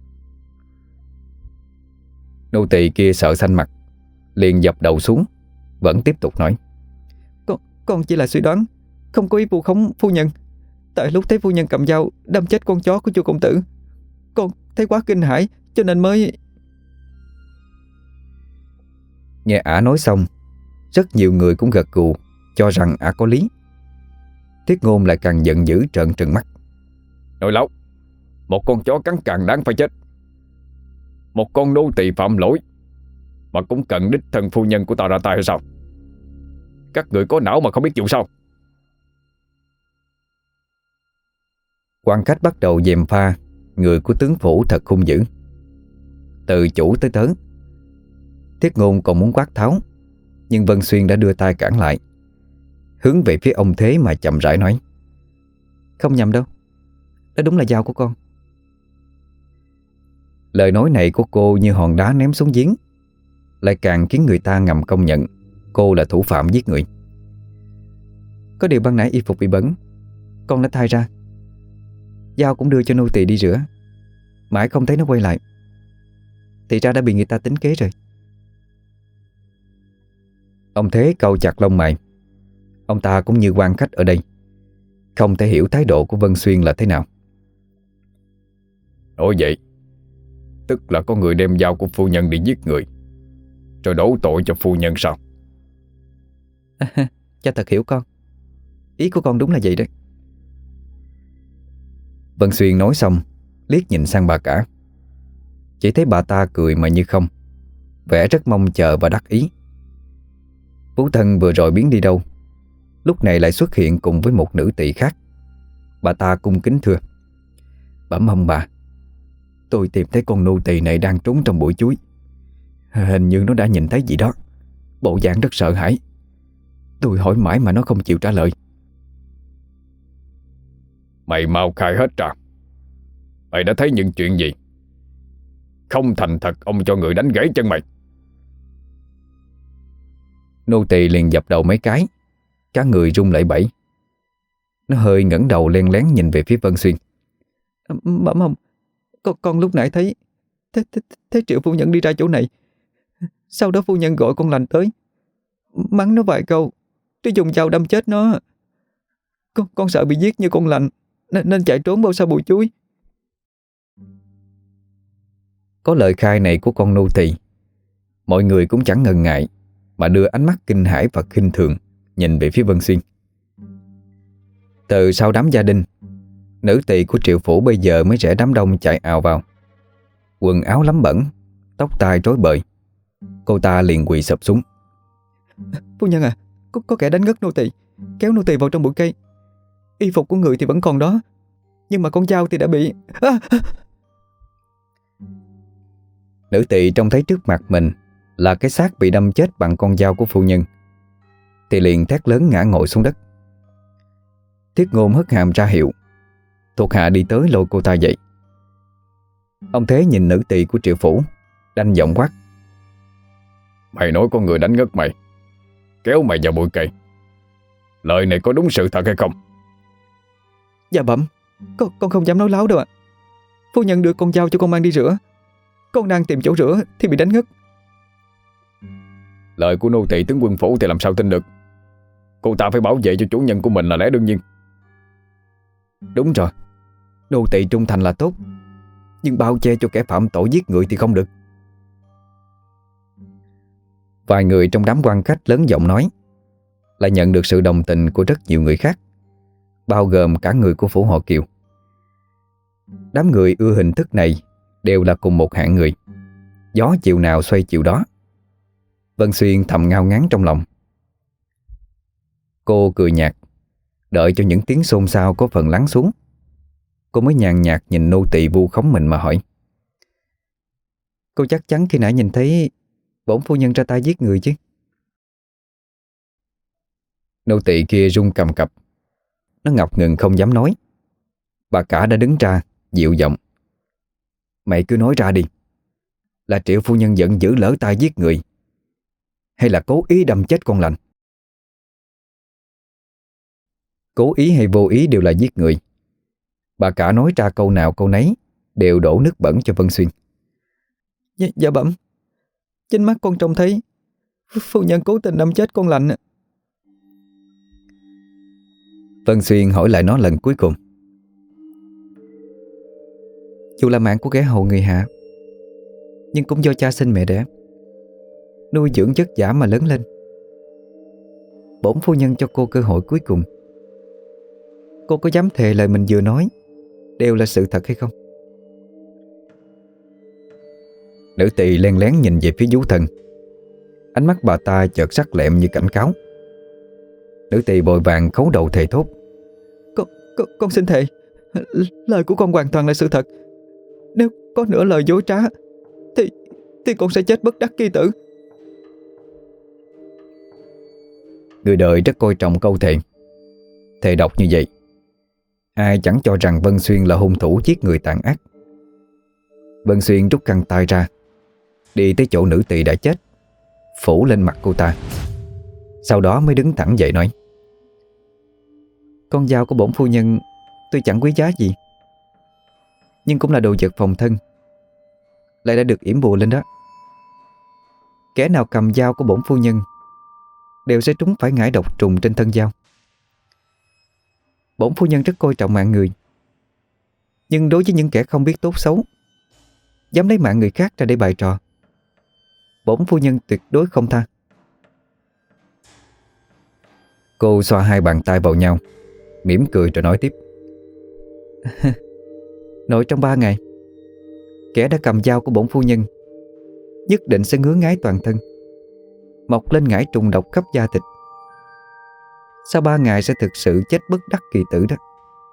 Nô tỳ kia sợ xanh mặt, liền dập đầu xuống, vẫn tiếp tục nói. Con chỉ là suy đoán, không có ý vu khống phu nhân. Tại lúc thấy phu nhân cầm dao đâm chết con chó của chu công tử, con thấy quá kinh hãi cho nên mới... Nghe ả nói xong, rất nhiều người cũng gật gù, cho rằng ả có lý. Thiết Ngôn lại càng giận dữ trợn trừng mắt. Nói láo, một con chó cắn càng đáng phải chết. Một con nô tỳ phạm lỗi mà cũng cần đích thân phu nhân của ta ra tay hay sao? Các người có não mà không biết dùng sao? Quan khách bắt đầu gièm pha người của tướng phủ thật hung dữ, từ chủ tới tớ. Thiết Ngôn còn muốn quát tháo, nhưng Vân Xuyên đã đưa tay cản lại, hướng về phía ông Thế mà chậm rãi nói. Không nhầm đâu, đó đúng là dao của con. Lời nói này của cô như hòn đá ném xuống giếng, lại càng khiến người ta ngầm công nhận cô là thủ phạm giết người. Có điều ban nãy y phục bị bẩn, con đã thay ra. Dao cũng đưa cho nô tỳ đi rửa, mãi không thấy nó quay lại, thì ra đã bị người ta tính kế rồi. Ông Thế cau chặt lông mày. Ông ta cũng như quan khách ở đây, không thể hiểu thái độ của Vân Xuyên là thế nào. Nói vậy tức là có người đem dao của phu nhân đi giết người, rồi đổ tội cho phu nhân sao? Cha thật hiểu con. Ý của con đúng là vậy đấy. Vân Xuyên nói xong, liếc nhìn sang bà cả. Chỉ thấy bà ta cười mà như không, vẻ rất mong chờ và đắc ý. Phú Thân vừa rồi biến đi đâu, lúc này lại xuất hiện cùng với một nữ tỳ khác. Bà ta cung kính thưa. Bẩm ông bà, tôi tìm thấy con nô tỳ này đang trốn trong bụi chuối. Hình như nó đã nhìn thấy gì đó, bộ dạng rất sợ hãi. Tôi hỏi mãi mà nó không chịu trả lời. Mày mau khai hết ra. Mày đã thấy những chuyện gì? Không thành thật ông cho người đánh gãy chân mày. Nô tỳ liền dập đầu mấy cái, cả người run lẩy bẩy. Nó hơi ngẩng đầu len lén nhìn về phía Vân Xuyên. Bẩm ông, con lúc nãy thấy Triệu phu nhân đi ra chỗ này. Sau đó phu nhân gọi con lành tới, mắng nó vài câu, rồi dùng dao đâm chết nó. Con sợ bị giết như con lành, nên chạy trốn bao sau bụi chuối. Có lời khai này của con nô tỳ, mọi người cũng chẳng ngần ngại mà đưa ánh mắt kinh hãi và khinh thường nhìn về phía Vân Xuyên. Từ sau đám gia đình, nữ tỳ của Triệu phủ bây giờ mới rẽ đám đông chạy ào vào. Quần áo lấm bẩn, tóc tai rối bời. Cô ta liền quỳ sụp xuống. Phu nhân à, có kẻ đánh ngất nô tỳ, kéo nô tỳ vào trong bụi cây. Y phục của người thì vẫn còn đó, nhưng mà con dao thì đã bị... Nữ tỳ trông thấy trước mặt mình là cái xác bị đâm chết bằng con dao của phu nhân, thì liền thét lớn ngã ngồi xuống đất. Thiết Ngôn hất hàm ra hiệu, thuộc hạ đi tới lôi cô ta dậy. Ông Thế nhìn nữ tỳ của Triệu phủ, đanh giọng quát. Mày nói có người đánh ngất mày, kéo mày vào bụi cây. Lời này có đúng sự thật hay không? Dạ bẩm, con không dám nói láo đâu ạ. Phu nhân đưa con dao cho con mang đi rửa, con đang tìm chỗ rửa thì bị đánh ngất. Lời của nô tỳ tướng quân phủ thì làm sao tin được? Cô ta phải bảo vệ cho chủ nhân của mình là lẽ đương nhiên. Đúng rồi, nô tỳ trung thành là tốt, nhưng bao che cho kẻ phạm tội giết người thì không được. Vài người trong đám quan khách lớn giọng nói, lại nhận được sự đồng tình của rất nhiều người khác, bao gồm cả người của phủ họ Kiều. Đám người ưa hình thức này đều là cùng một hạng người, gió chiều nào xoay chiều đó. Vân Xuyên thầm ngao ngán trong lòng. Cô cười nhạt, đợi cho những tiếng xôn xao có phần lắng xuống, cô mới nhàn nhạt nhìn nô tỳ vu khống mình mà hỏi: Cô chắc chắn khi nãy nhìn thấy bổn phu nhân ra tay giết người chứ? Nô tỳ kia run cầm cập, nó ngập ngừng không dám nói. Bà cả đã đứng ra dịu giọng: Mày cứ nói ra đi, là Triệu phu nhân giận dữ lỡ tay giết người, hay là cố ý đâm chết con lành? Cố ý hay vô ý đều là giết người. Bà cả nói ra câu nào câu nấy đều đổ nước bẩn cho Vân Xuyên. Dạ bẩm, chính mắt con trông thấy phu nhân cố tình đâm chết con lành. Vân Xuyên hỏi lại nó lần cuối cùng. Dù là mạng của kẻ hầu người hạ, nhưng cũng do cha sinh mẹ đẻ, nuôi dưỡng chất giả mà lớn lên. Bổn phu nhân cho cô cơ hội cuối cùng. Cô có dám thề lời mình vừa nói đều là sự thật hay không? Nữ tỳ len lén nhìn về phía Vũ Thần. Ánh mắt bà ta chợt sắc lẹm như cảnh cáo. Nữ tỳ vội vàng khấu đầu thề thốt: Con xin thề, lời của con hoàn toàn là sự thật. Nếu có nửa lời dối trá thì con sẽ chết bất đắc kỳ tử. Người đời rất coi trọng câu thề. Thề độc như vậy, ai chẳng cho rằng Vân Xuyên là hung thủ giết người tàn ác. Vân Xuyên rút khăn tay ra, đi tới chỗ nữ tỳ đã chết, phủ lên mặt cô ta. Sau đó mới đứng thẳng dậy nói: Con dao của bổn phu nhân tuy chẳng quý giá gì, nhưng cũng là đồ vật phòng thân, lại đã được yểm bùa lên đó. Kẻ nào cầm dao của bổn phu nhân đều sẽ trúng phải ngải độc trùng trên thân dao. Bổn phu nhân rất coi trọng mạng người, nhưng đối với những kẻ không biết tốt xấu, dám lấy mạng người khác ra để bày trò, bổn phu nhân tuyệt đối không tha. Cô xoa hai bàn tay vào nhau, mỉm cười rồi nói tiếp: Nội trong 3 ngày, kẻ đã cầm dao của bổn phu nhân nhất định sẽ ngứa ngáy toàn thân, mọc lên ngải trùng độc khắp da thịt. Sau 3 ngày sẽ thực sự chết bất đắc kỳ tử đó.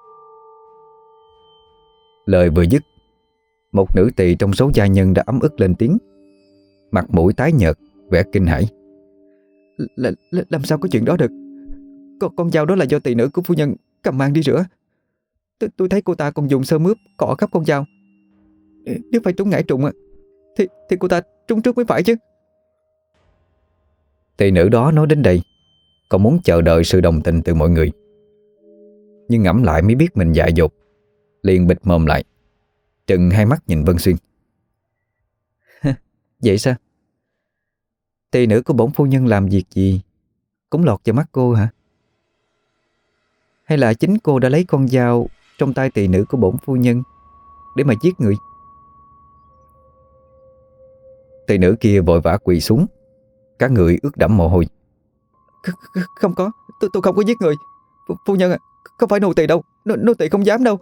Lời vừa dứt, một nữ tỳ trong số gia nhân đã ấm ức lên tiếng, mặt mũi tái nhợt, vẻ kinh hãi. Làm sao có chuyện đó được? Con dao đó là do tỳ nữ của phu nhân cầm mang đi rửa. Tôi thấy cô ta còn dùng sơ mướp cọ khắp con dao. Nếu phải trúng ngải trùng thì cô ta trúng trước mới phải chứ. Tỳ nữ đó nói đến đây còn muốn chờ đợi sự đồng tình từ mọi người, nhưng ngẫm lại mới biết mình dại dột, liền bịt mồm lại, trừng hai mắt nhìn Vân Xuyên. Vậy sao? Tỳ nữ của bổn phu nhân làm việc gì cũng lọt vào mắt cô hả? Hay là chính cô đã lấy con dao trong tay tỳ nữ của bổn phu nhân để mà giết người? Tỳ nữ kia vội vã quỳ xuống, cả người ướt đẫm mồ hôi. Không có, tôi không có giết người. Phu nhân à, không phải nô tỳ đâu, nô tỳ không dám đâu.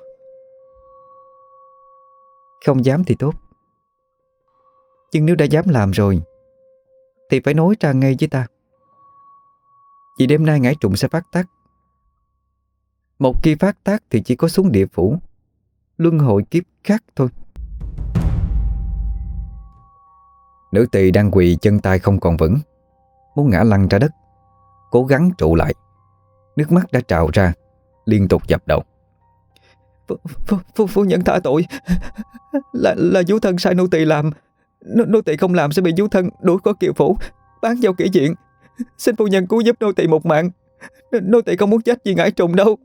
Không dám thì tốt, nhưng nếu đã dám làm rồi thì phải nói ra ngay với ta. Vì đêm nay ngải trùng sẽ phát tác. Một khi phát tác thì chỉ có xuống địa phủ, luân hồi kiếp khác thôi. Nữ tỳ đang quỳ chân tay không còn vững, muốn ngã lăn ra đất, cố gắng trụ lại. Nước mắt đã trào ra, liên tục dập đầu. Phu nhân tha tội. Là vú thân sai nô tỳ làm. Nô tỳ không làm sẽ bị vú thân đuổi khỏi kiều phủ, bán vào kỹ viện. Xin phu nhân cứu giúp nô tỳ một mạng. Nô tỳ không muốn chết vì ngải trùng đâu.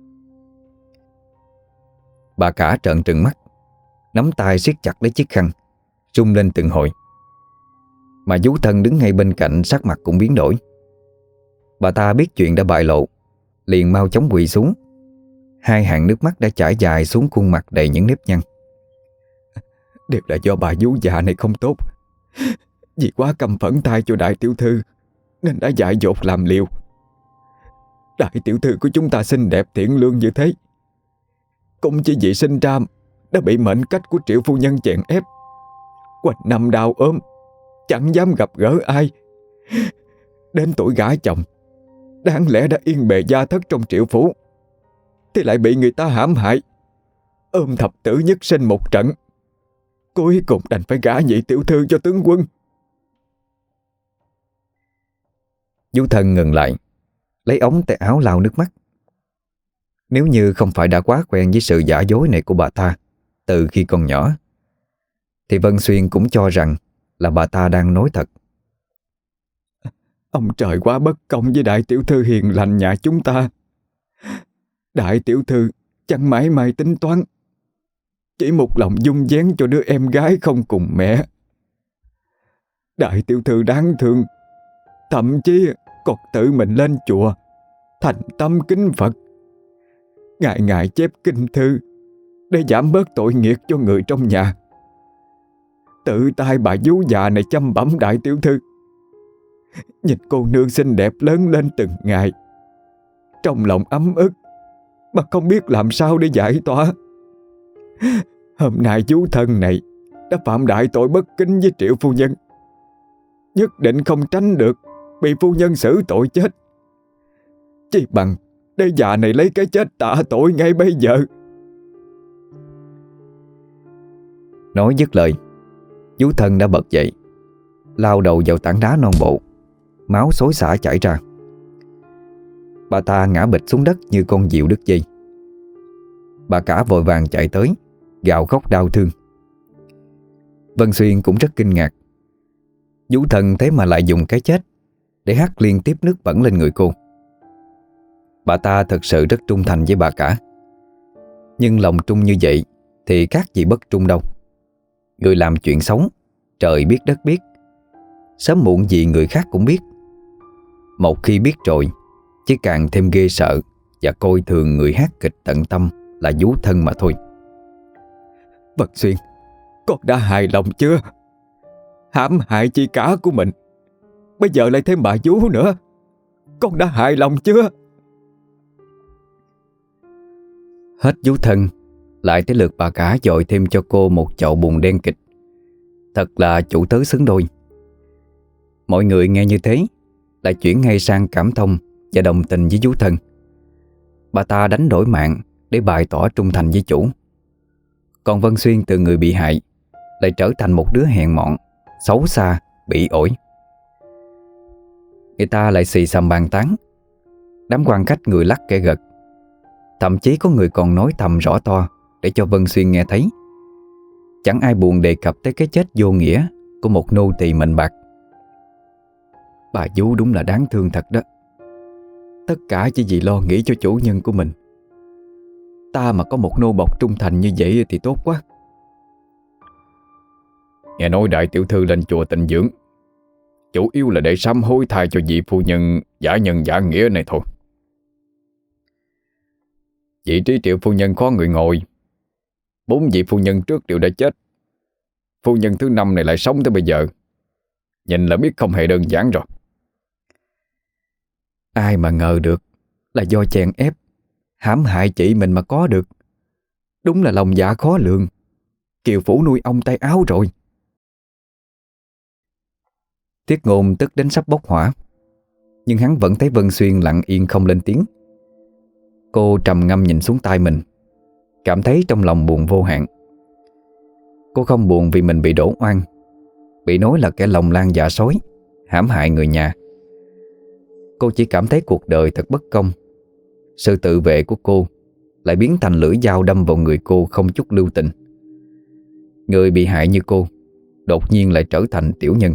Bà cả trợn trừng mắt, nắm tay siết chặt lấy chiếc khăn, rung lên từng hồi. Mà vú thân đứng ngay bên cạnh sắc mặt cũng biến đổi. Bà ta biết chuyện đã bại lộ, liền mau chóng quỳ xuống. Hai hàng nước mắt đã chảy dài xuống khuôn mặt đầy những nếp nhăn. Đều là do bà vú già này không tốt. Vì quá căm phẫn thay cho đại tiểu thư nên đã dại dột làm liều. Đại tiểu thư của chúng ta xinh đẹp thiện lương như thế, cũng chỉ vì sinh ra đã bị mệnh cách của Triệu phu nhân chèn ép, quanh năm đau ốm, chẳng dám gặp gỡ ai. Đến tuổi gả chồng, đáng lẽ đã yên bề gia thất trong Triệu phủ, thì lại bị người ta hãm hại, ôm thập tử nhất sinh một trận. Cuối cùng đành phải gả nhị tiểu thư cho tướng quân. Vú Thân ngừng lại, lấy ống tay áo lau nước mắt. Nếu như không phải đã quá quen với sự giả dối này của bà ta từ khi còn nhỏ, thì Vân Xuyên cũng cho rằng là bà ta đang nói thật. Ông trời quá bất công với đại tiểu thư hiền lành nhà chúng ta. Đại tiểu thư chẳng mãi may tính toán, chỉ một lòng dung vén cho đứa em gái không cùng mẹ. Đại tiểu thư đáng thương, thậm chí còn tự mình lên chùa thành tâm kính Phật, ngày ngày chép kinh thư để giảm bớt tội nghiệp cho người trong nhà. Tự tay bà vú già này chăm bẵm đại tiểu thư. Nhìn cô nương xinh đẹp lớn lên từng ngày, trong lòng ấm ức mà không biết làm sao để giải tỏa. Hôm nay vú Thân này đã phạm đại tội bất kính với Triệu phu nhân, nhất định không tránh được bị phu nhân xử tội chết. Chỉ bằng để già này lấy cái chết tạ tội ngay bây giờ. Nói dứt lời, vú Thân đã bật dậy, lao đầu vào tảng đá non bộ, máu xối xả chảy ra. Bà ta ngã bịch xuống đất như con diều đứt dây. Bà cả vội vàng chạy tới, gào khóc đau thương. Vân Xuyên cũng rất kinh ngạc. Vú Thân thế mà lại dùng cái chết để hắt liên tiếp nước bẩn lên người cô. Bà ta thật sự rất trung thành với bà cả. Nhưng lòng trung như vậy thì khác gì bất trung đâu. Người làm chuyện xấu, trời biết đất biết, sớm muộn gì người khác cũng biết. Một khi biết rồi, chỉ càng thêm ghê sợ và coi thường người hát kịch tận tâm là vú Thân mà thôi. Vân Xuyên, con đã hài lòng chưa? Hãm hại chị cả của mình, bây giờ lại thêm bà vú nữa. Con đã hài lòng chưa? Hết vú Thân, lại tới lượt bà cả dội thêm cho cô một chậu bùn đen kịch. Thật là chủ tớ xứng đôi. Mọi người nghe như thế lại chuyển ngay sang cảm thông và đồng tình với vú Thân. Bà ta đánh đổi mạng để bày tỏ trung thành với chủ. Còn Vân Xuyên từ người bị hại lại trở thành một đứa hèn mọn, xấu xa, bỉ ổi. Người ta lại xì xầm bàn tán. Đám quan khách người lắc kẻ gật. Thậm chí có người còn nói thầm rõ to để cho Vân Xuyên nghe thấy. Chẳng ai buồn đề cập tới cái chết vô nghĩa của một nô tỳ mệnh bạc. Bà vú đúng là đáng thương thật đó. Tất cả chỉ vì lo nghĩ cho chủ nhân của mình. Ta mà có một nô bộc trung thành như vậy thì tốt quá. Nghe nói đại tiểu thư lên chùa tịnh dưỡng, chủ yếu là để sám hối thay cho vị phu nhân giả nhân giả nghĩa này thôi. Vị trí Triệu phu nhân khó người ngồi. 4 vị phu nhân trước đều đã chết, phu nhân thứ 5 này lại sống tới bây giờ. Nhìn là biết không hề đơn giản rồi. Ai mà ngờ được là do chèn ép, hãm hại chị mình mà có được. Đúng là lòng dạ khó lường. Kiều phủ nuôi ông tay áo rồi. Tiết Ngôn tức đến sắp bốc hỏa, nhưng hắn vẫn thấy Vân Xuyên lặng yên không lên tiếng. Cô trầm ngâm nhìn xuống tay mình, cảm thấy trong lòng buồn vô hạn. Cô không buồn vì mình bị đổ oan, bị nói là kẻ lòng lan dạ sói, hãm hại người nhà. Cô chỉ cảm thấy cuộc đời thật bất công. Sự tự vệ của cô lại biến thành lưỡi dao đâm vào người cô không chút lưu tình. Người bị hại như cô đột nhiên lại trở thành tiểu nhân.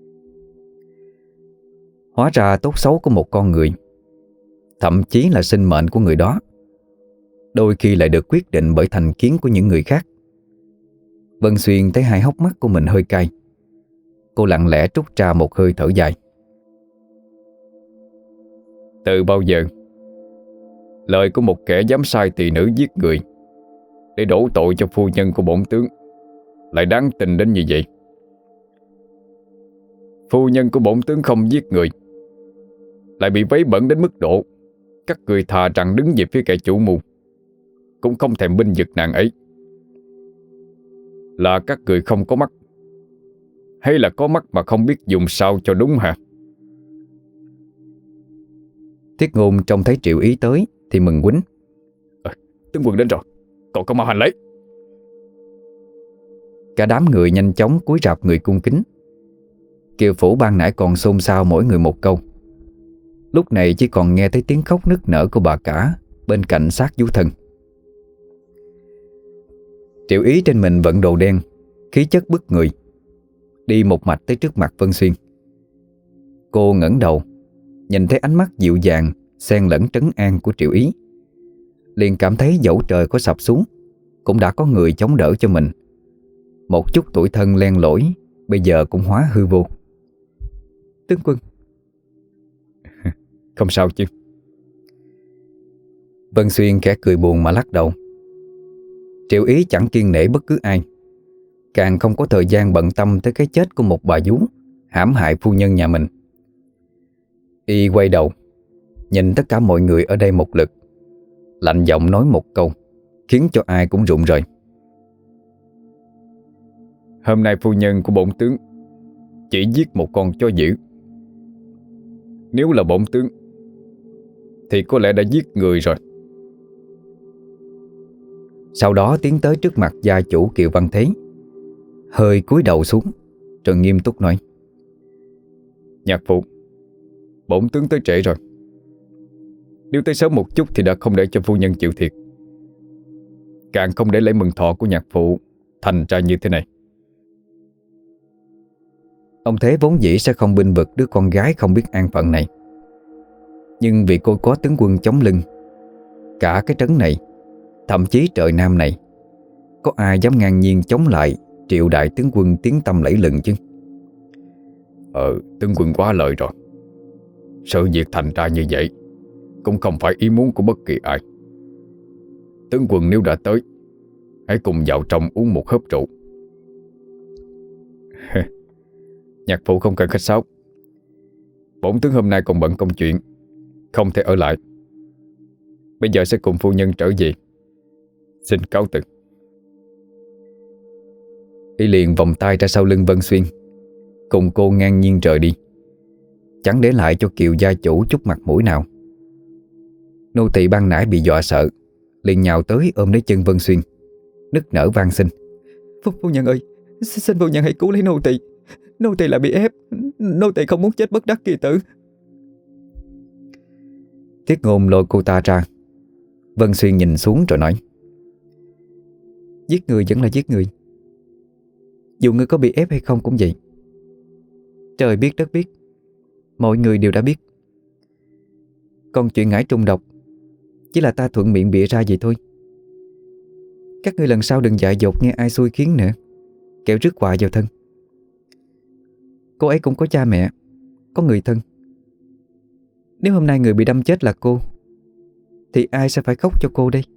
Hóa ra tốt xấu của một con người, thậm chí là sinh mệnh của người đó, đôi khi lại được quyết định bởi thành kiến của những người khác. Vân Xuyên thấy hai hốc mắt của mình hơi cay. Cô lặng lẽ trút ra một hơi thở dài. Từ bao giờ lời của một kẻ dám sai tỳ nữ giết người để đổ tội cho phu nhân của bổn tướng lại đáng tin đến như vậy? Phu nhân của bổn tướng không giết người, lại bị vấy bẩn đến mức độ các người thà rằng đứng về phía kẻ chủ mưu, cũng không thèm binh vực nàng ấy. Là các người không có mắt, hay là có mắt mà không biết dùng sao cho đúng hả? Tiết Ngôn trông thấy Triệu Ý tới thì mừng quýnh. Tướng quân đến rồi, còn có mau hành lấy. Cả đám người nhanh chóng cúi rạp người cung kính. Kiều Phủ ban nãy còn xôn xao mỗi người một câu, lúc này chỉ còn nghe thấy tiếng khóc nức nở của bà cả bên cạnh xác vú thân. Triệu Ý trên mình vận đồ đen, khí chất bức người, đi một mạch tới trước mặt Vân Xuyên. Cô ngẩng đầu, nhìn thấy ánh mắt dịu dàng xen lẫn trấn an của Triệu Ý, liền cảm thấy dẫu trời có sập xuống cũng đã có người chống đỡ cho mình. Một chút tủi thân len lỏi bây giờ cũng hóa hư vô. Tướng quân. Không sao chứ? Vân Xuyên khẽ cười buồn mà lắc đầu. Triệu Ý chẳng kiêng nể bất cứ ai, càng không có thời gian bận tâm tới cái chết của một bà vú hãm hại phu nhân nhà mình. Y quay đầu nhìn tất cả mọi người ở đây một lượt, lạnh giọng nói một câu khiến cho ai cũng rụng rời. Hôm nay phu nhân của bổn tướng chỉ giết một con chó dữ. Nếu là bổn tướng thì có lẽ đã giết người rồi. Sau đó tiến tới trước mặt gia chủ Kiều Văn Thế, hơi cúi đầu xuống rồi nghiêm túc nói: Nhạc phụ, bổn tướng tới trễ rồi. Nếu tới sớm một chút thì đã không để cho phu nhân chịu thiệt, càng không để lễ mừng thọ của nhạc phụ thành ra như thế này. Ông Thế vốn dĩ sẽ không bênh vực đứa con gái không biết an phận này, nhưng vì cô có tướng quân chống lưng, cả cái trấn này, thậm chí trời Nam này, có ai dám ngang nhiên chống lại Triệu đại tướng quân tiếng tăm lẫy lừng chứ? Tướng quân quá lời rồi. Sự việc thành ra như vậy cũng không phải ý muốn của bất kỳ ai. Tướng quân nếu đã tới, hãy cùng vào trong uống một hớp rượu. Nhạc phụ không cần khách sáo. Bổn tướng hôm nay còn bận công chuyện, không thể ở lại. Bây giờ sẽ cùng phu nhân trở về. Xin cáo từ. Y liền vòng tay ra sau lưng Vân Xuyên, cùng cô ngang nhiên rời đi, chẳng để lại cho Kiều gia chủ chút mặt mũi nào. Nô tỳ ban nãy bị dọa sợ, liền nhào tới ôm lấy chân Vân Xuyên, nức nở van xin: Phu nhân ơi, xin phu nhân hãy cứu lấy nô tỳ. Nô tỳ là bị ép, nô tỳ không muốn chết bất đắc kỳ tử. Tiết Ngôn lôi cô ta ra. Vân Xuyên nhìn xuống rồi nói: Giết người vẫn là giết người, dù ngươi có bị ép hay không cũng vậy. Trời biết đất biết, mọi người đều đã biết. Còn chuyện ngải trùng độc chỉ là ta thuận miệng bịa ra vậy thôi. Các ngươi lần sau đừng dại dột nghe ai xui khiến nữa, kẻo rước họa vào thân. Cô ấy cũng có cha mẹ, có người thân. Nếu hôm nay người bị đâm chết là cô, thì ai sẽ phải khóc cho cô đây?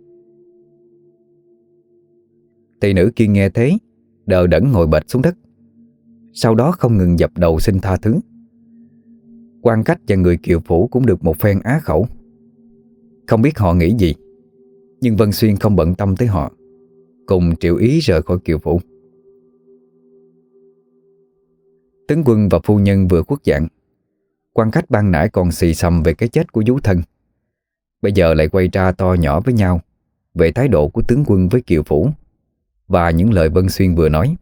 Tỳ nữ kia nghe thế, đờ đẫn ngồi bệt xuống đất, sau đó không ngừng dập đầu xin tha thứ. Quan Cách và người Kiều Phủ cũng được một phen á khẩu. Không biết họ nghĩ gì, nhưng Vân Xuyên không bận tâm tới họ, cùng Triệu Ý rời khỏi Kiều Phủ. Tướng quân và phu nhân vừa khuất dạng, Quan Khách ban nãy còn xì xầm về cái chết của vú thân, bây giờ lại quay ra to nhỏ với nhau về thái độ của tướng quân với Kiều Phủ và những lời Vân Xuyên vừa nói.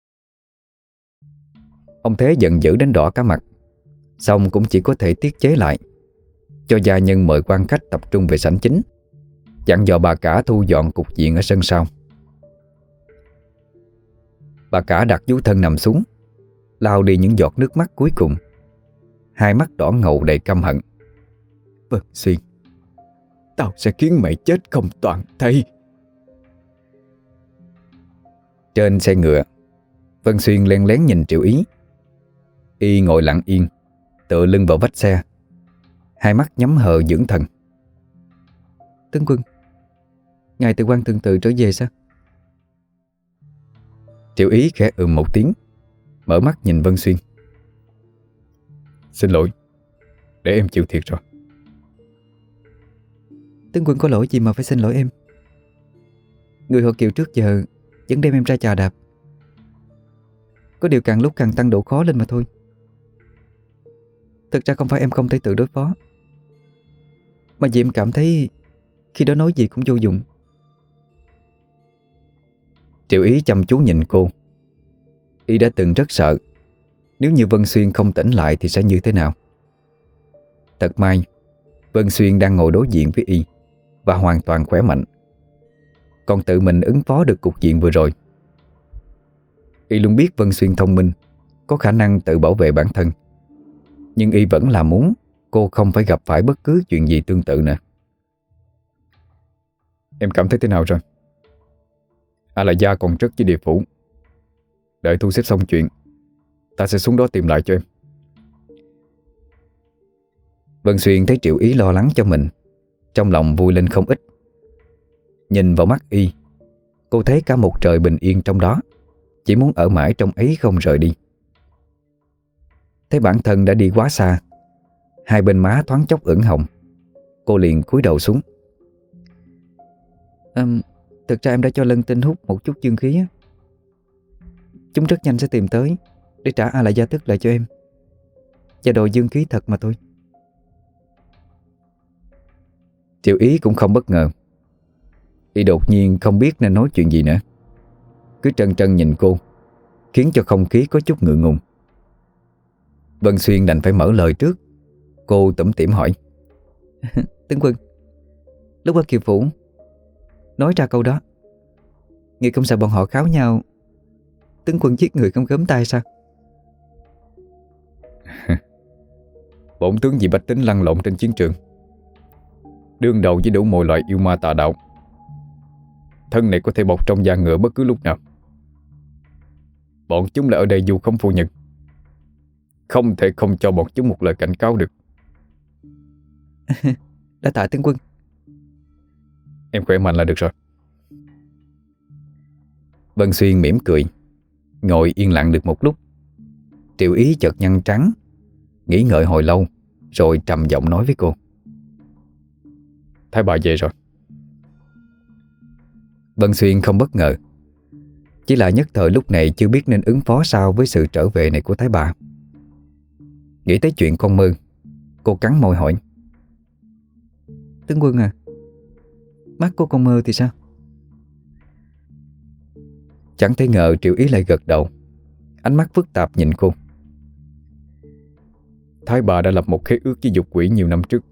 Ông Thế giận dữ đến đỏ cả mặt, xong cũng chỉ có thể tiết chế lại, cho gia nhân mời quan khách tập trung về sảnh chính, dặn dò bà cả thu dọn cục diện ở sân sau. Bà cả đặt vú thân nằm xuống, lau đi những giọt nước mắt cuối cùng, hai mắt đỏ ngầu đầy căm hận. Vân Xuyên, tao sẽ khiến mày chết không toàn thây. Trên xe ngựa, Vân Xuyên len lén nhìn Triệu Ý. Y ngồi lặng yên, tựa lưng vào vách xe, hai mắt nhắm hờ dưỡng thần. Tướng quân, ngài từ quan tương tự trở về sao? Triệu Ý khẽ một tiếng, mở mắt nhìn Vân Xuyên. Xin lỗi, để em chịu thiệt rồi. Tướng quân có lỗi gì mà phải xin lỗi em? Người họ Kiều trước giờ vẫn đem em ra chà đạp. Có điều càng lúc càng tăng độ khó lên mà thôi. Thực ra không phải em không thể tự đối phó, mà vì em cảm thấy khi đó nói gì cũng vô dụng. Triệu Ý chăm chú nhìn cô. Y đã từng rất sợ nếu như Vân Xuyên không tỉnh lại thì sẽ như thế nào. Thật may Vân Xuyên đang ngồi đối diện với Y và hoàn toàn khỏe mạnh, còn tự mình ứng phó được cục diện vừa rồi. Y luôn biết Vân Xuyên thông minh, có khả năng tự bảo vệ bản thân, nhưng Y vẫn là muốn cô không phải gặp phải bất cứ chuyện gì tương tự nữa. Em cảm thấy thế nào rồi? A La Gia còn rất với địa phủ. Đợi thu xếp xong chuyện, ta sẽ xuống đó tìm lại cho em. Vân Xuyên thấy Triệu Ý lo lắng cho mình, trong lòng vui lên không ít. Nhìn vào mắt Y, cô thấy cả một trời bình yên trong đó, chỉ muốn ở mãi trong ấy không rời đi. Thấy bản thân đã đi quá xa, hai bên má thoáng chốc ửng hồng, cô liền cúi đầu xuống. Thực ra em đã cho Lân Tinh hút một chút dương khí á. Chúng rất nhanh sẽ tìm tới để trả A La Gia tức lại cho em, và đòi dương khí thật mà thôi. Triệu Ý cũng không bất ngờ. Y đột nhiên không biết nên nói chuyện gì nữa, cứ trân trân nhìn cô, khiến cho không khí có chút ngượng ngùng. Vân Xuyên đành phải mở lời trước. Cô tủm tỉm hỏi. Tướng quân, lúc ở Kiều Phủ nói ra câu đó, nghĩ không sợ bọn họ kháo nhau tướng quân giết người không gớm tay sao? Bổn tướng vì bách tính lăn lộn trên chiến trường, đương đầu với đủ mọi loại yêu ma tà đạo. Thân này có thể bọc trong da ngựa bất cứ lúc nào. Bọn chúng là ở đây du khống phu nhân, không thể không cho bọn chúng một lời cảnh cáo được. Đã tạ tướng quân. Em khỏe mạnh là được rồi. Vân Xuyên mỉm cười, ngồi yên lặng được một lúc. Triệu Ý chợt nhăn trắng, nghĩ ngợi hồi lâu, rồi trầm giọng nói với cô. Thái bà về rồi. Vân Xuyên không bất ngờ, chỉ là nhất thời lúc này chưa biết nên ứng phó sao với sự trở về này của Thái bà. Nghĩ tới chuyện con mơ, cô cắn môi hỏi. Tướng quân à, mắt của con mơ thì sao? Chẳng thể ngờ Triệu Ý lại gật đầu, ánh mắt phức tạp nhìn cô. Thái bà đã lập một khế ước với dục quỷ nhiều năm trước.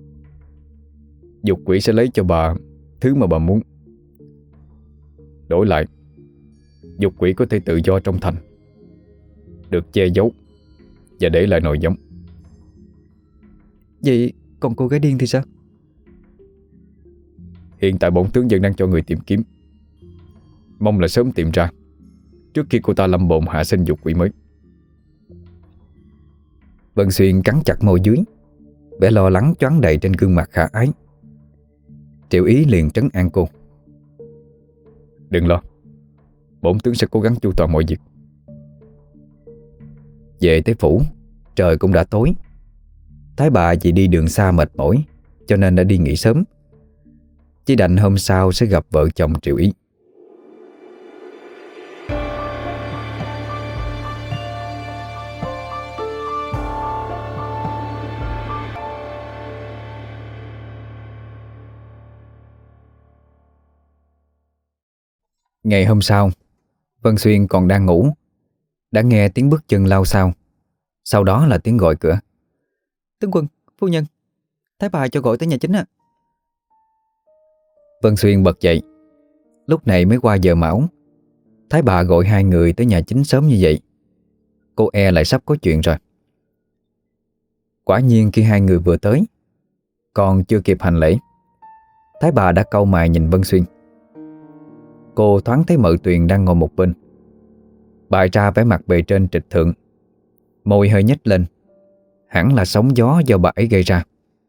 Dục quỷ sẽ lấy cho bà thứ mà bà muốn. Đổi lại, dục quỷ có thể tự do trong thành, được che giấu và để lại nòi giống. Vậy còn cô gái điên thì sao? Hiện tại bổn tướng vẫn đang cho người tìm kiếm, mong là sớm tìm ra, trước khi cô ta lâm bồn hạ sinh dục quỷ mới. Vân Xuyên cắn chặt môi dưới, vẻ lo lắng choáng đầy trên gương mặt khả ái. Triệu Ý liền trấn an cô. Đừng lo, bổn tướng sẽ cố gắng chu toàn mọi việc. Về tới phủ, trời cũng đã tối. Thái bà vì đi đường xa mệt mỏi, cho nên đã đi nghỉ sớm. Chỉ đành hôm sau sẽ gặp vợ chồng Triệu Ý. Ngày hôm sau, Vân Xuyên còn đang ngủ, đã nghe tiếng bước chân lao xao. Sau đó là tiếng gọi cửa. Tướng quân, phu nhân, Thái bà cho gọi tới nhà chính á. Vân Xuyên bật dậy. Lúc này mới qua giờ mão. Thái bà gọi hai người tới nhà chính sớm như vậy, cô e lại sắp có chuyện rồi. Quả nhiên khi hai người vừa tới, còn chưa kịp hành lễ, Thái bà đã cau mày nhìn Vân Xuyên. Cô thoáng thấy Mợ Tuyền đang ngồi một bên, bày ra vẻ mặt bề trên trịch thượng, môi hơi nhếch lên, hẳn là sóng gió do bà ấy gây ra.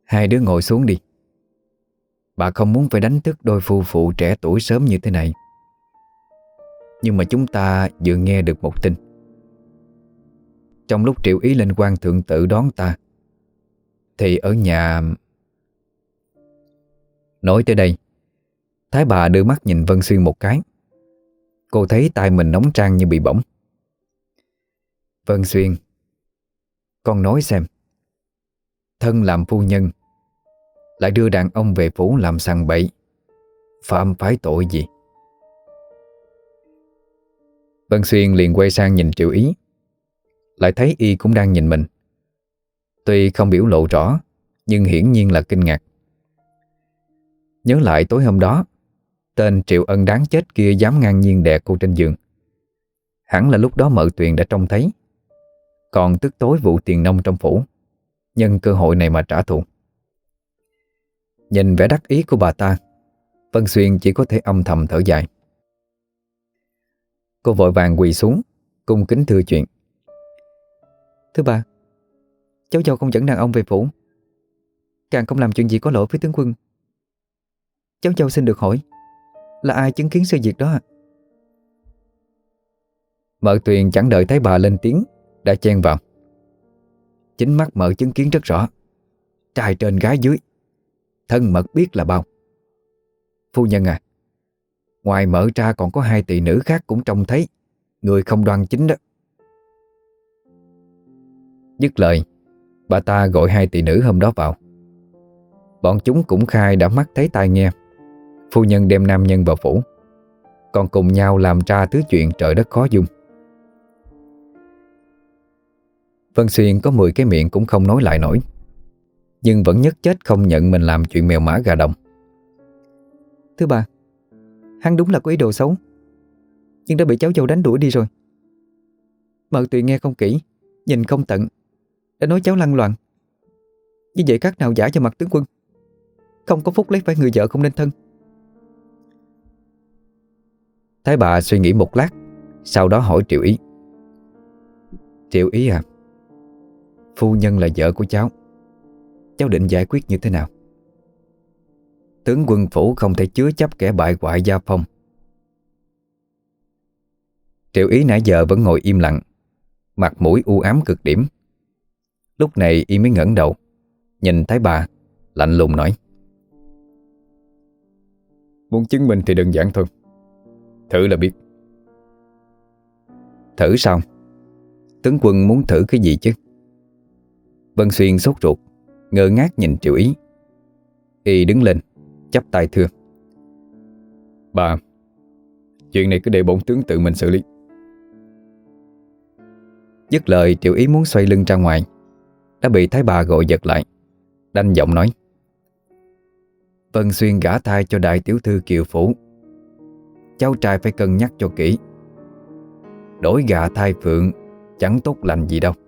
Hai đứa ngồi xuống đi. Bà không muốn phải đánh thức đôi phu phụ trẻ tuổi sớm như thế này. Nhưng mà chúng ta vừa nghe được một tin. Trong lúc Triệu Ý lên quan thượng tự đón ta, thì ở nhà... Nói tới đây, Thái bà đưa mắt nhìn Vân Xuyên một cái. Cô thấy tay mình nóng trang như bị bỏng. Vân Xuyên, con nói xem, thân làm phu nhân lại đưa đàn ông về phủ làm sằng bậy, phạm phải tội gì? Vân Xuyên liền quay sang nhìn Triệu Ý, lại thấy y cũng đang nhìn mình. Tuy không biểu lộ rõ, nhưng hiển nhiên là kinh ngạc. Nhớ lại tối hôm đó, tên Triệu Ân đáng chết kia dám ngang nhiên đè cô trên giường. Hẳn là lúc đó Mợ Tuyền đã trông thấy, còn tức tối vụ tiền nông trong phủ, nhân cơ hội này mà trả thù. Nhìn vẻ đắc ý của bà ta, Vân Xuyên chỉ có thể âm thầm thở dài. Cô vội vàng quỳ xuống, cung kính thưa chuyện. Thưa bà, cháu dâu không dẫn đàn ông về phủ, càng không làm chuyện gì có lỗi với tướng quân. Cháu dâu xin được hỏi, là ai chứng kiến sự việc đó ạ? Mợ Tuyền chẳng đợi thấy bà lên tiếng đã chen vào. Chính mắt mợ chứng kiến rất rõ, trai trên gái dưới, thân mật biết là bao. Phu nhân à, ngoài mợ ra còn có 2 tỳ nữ khác cũng trông thấy người không đoan chính đó. Dứt lời, bà ta gọi 2 tỳ nữ hôm đó vào. Bọn chúng cũng khai đã mắt thấy tai nghe phu nhân đem nam nhân vào phủ, còn cùng nhau làm ra thứ chuyện trời đất khó dung. Vân Xuyên có 10 cái miệng cũng không nói lại nổi, nhưng vẫn nhất chết không nhận mình làm chuyện mèo mã gà đồng. Thưa bà, hắn đúng là có ý đồ xấu, nhưng đã bị cháu dâu đánh đuổi đi rồi. Mợ Tuyền nghe không kỹ, nhìn không tận, đã nói cháu lăng loạn. Như vậy khác nào giả cho mặt tướng quân, không có phúc lấy phải người vợ không nên thân. Thái bà suy nghĩ một lát, sau đó hỏi Triệu Ý. Triệu Ý à, phu nhân là vợ của cháu định giải quyết như thế nào? Tướng quân phủ không thể chứa chấp kẻ bại hoại gia phong. Triệu Ý nãy giờ vẫn ngồi im lặng, mặt mũi u ám cực điểm. Lúc này y mới ngẩng đầu, nhìn Thái bà, lạnh lùng nói. Muốn chứng minh thì đơn giản thôi, thử là biết. Thử sao? Tướng quân muốn thử cái gì chứ? Vân Xuyên sốt ruột, ngơ ngác nhìn Triệu Ý. Y đứng lên, chắp tay thưa. Bà, chuyện này cứ để bổn tướng tự mình xử lý. Dứt lời, Triệu Ý muốn xoay lưng ra ngoài, đã bị Thái bà gọi giật lại, đanh giọng nói. Vân Xuyên gả thai cho đại tiểu thư Kiều Phủ, cháu trai phải cân nhắc cho kỹ. Đổi gà thai phượng chẳng tốt lành gì đâu.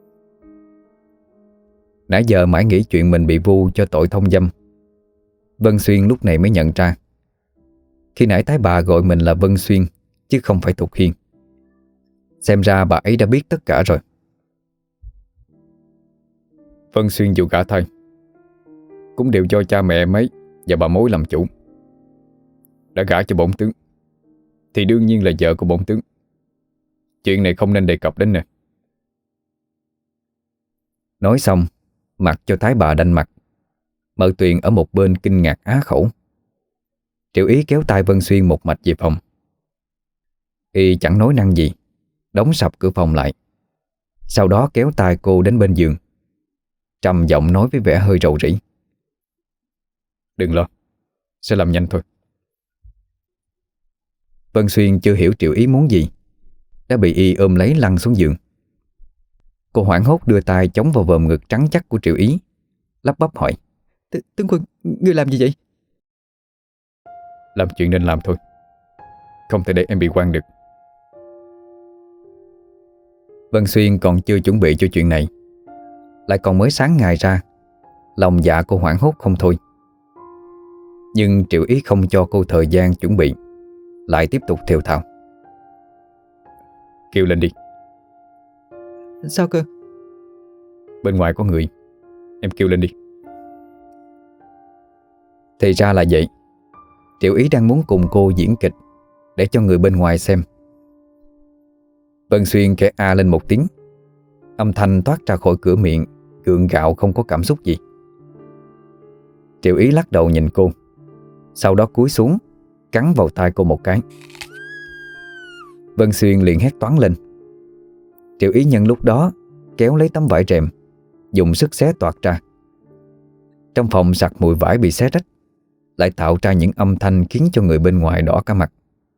Nãy giờ mãi nghĩ chuyện mình bị vu cho tội thông dâm, Vân Xuyên lúc này mới nhận ra, khi nãy Thái bà gọi mình là Vân Xuyên chứ không phải Thục Hiên. Xem ra bà ấy đã biết tất cả rồi. Vân Xuyên dù gả thai cũng đều do cha mẹ em ấy và bà mối làm chủ. Đã gả cho bổn tướng thì đương nhiên là vợ của bổn tướng. Chuyện này không nên đề cập đến nè. Nói xong, mặc cho Thái bà đanh mặt. Mợ Tuyền ở một bên kinh ngạc á khẩu. Triệu Ý kéo tay Vân Xuyên một mạch về phòng. Y chẳng nói năng gì, đóng sập cửa phòng lại. Sau đó kéo tay cô đến bên giường, trầm giọng nói với vẻ hơi rầu rĩ. Đừng lo, sẽ làm nhanh thôi. Vân Xuyên chưa hiểu Triệu Ý muốn gì, đã bị y ôm lấy lăn xuống giường. Cô hoảng hốt đưa tay chống vào vòm ngực trắng chắc của Triệu Ý, lắp bắp hỏi. Tướng quân, ngươi làm gì vậy? Làm chuyện nên làm thôi, không thể để em bị quan được. Vân Xuyên còn chưa chuẩn bị cho chuyện này, lại còn mới sáng ngày ra, lòng dạ cô hoảng hốt không thôi. Nhưng Triệu Ý không cho cô thời gian chuẩn bị, lại tiếp tục thều thào. Kêu lên đi. Sao cơ? Bên ngoài có người, em kêu lên đi. Thì ra là vậy. Triệu Ý đang muốn cùng cô diễn kịch để cho người bên ngoài xem. Vân Xuyên khẽ a lên một tiếng. Âm thanh toát ra khỏi cửa miệng gượng gạo không có cảm xúc gì. Triệu Ý lắc đầu nhìn cô, sau đó cúi xuống cắn vào tai cô một cái. Vân Xuyên liền hét toáng lên. Triệu Ý nhân lúc đó kéo lấy tấm vải rèm, dùng sức xé toạc ra. Trong phòng sặc mùi vải bị xé rách, lại tạo ra những âm thanh khiến cho người bên ngoài đỏ cả mặt.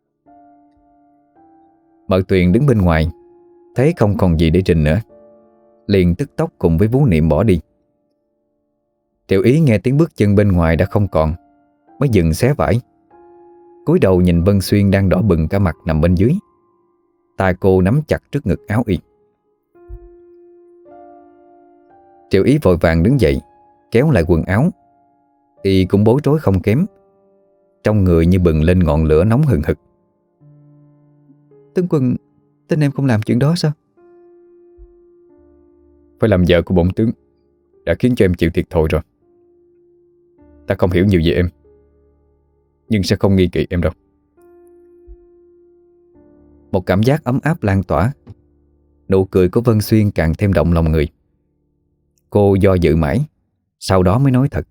Mợ Tuyền đứng bên ngoài, thấy không còn gì để trình nữa, liền tức tốc cùng với Vú Niệm bỏ đi. Triệu Ý nghe tiếng bước chân bên ngoài đã không còn, mới dừng xé vải, cúi đầu nhìn Vân Xuyên đang đỏ bừng cả mặt nằm bên dưới. Tay cô nắm chặt trước ngực áo y. Triệu Ý vội vàng đứng dậy, kéo lại quần áo. Y cũng bối rối không kém, trong người như bừng lên ngọn lửa nóng hừng hực. Tướng Quân, tin em không làm chuyện đó sao? Phải làm vợ của bổn tướng đã khiến cho em chịu thiệt thòi rồi. Ta không hiểu nhiều về em, nhưng sẽ không nghi kỵ em đâu. Một cảm giác ấm áp lan tỏa. Nụ cười của Vân Xuyên càng thêm động lòng người. Cô do dự mãi, sau đó mới nói thật.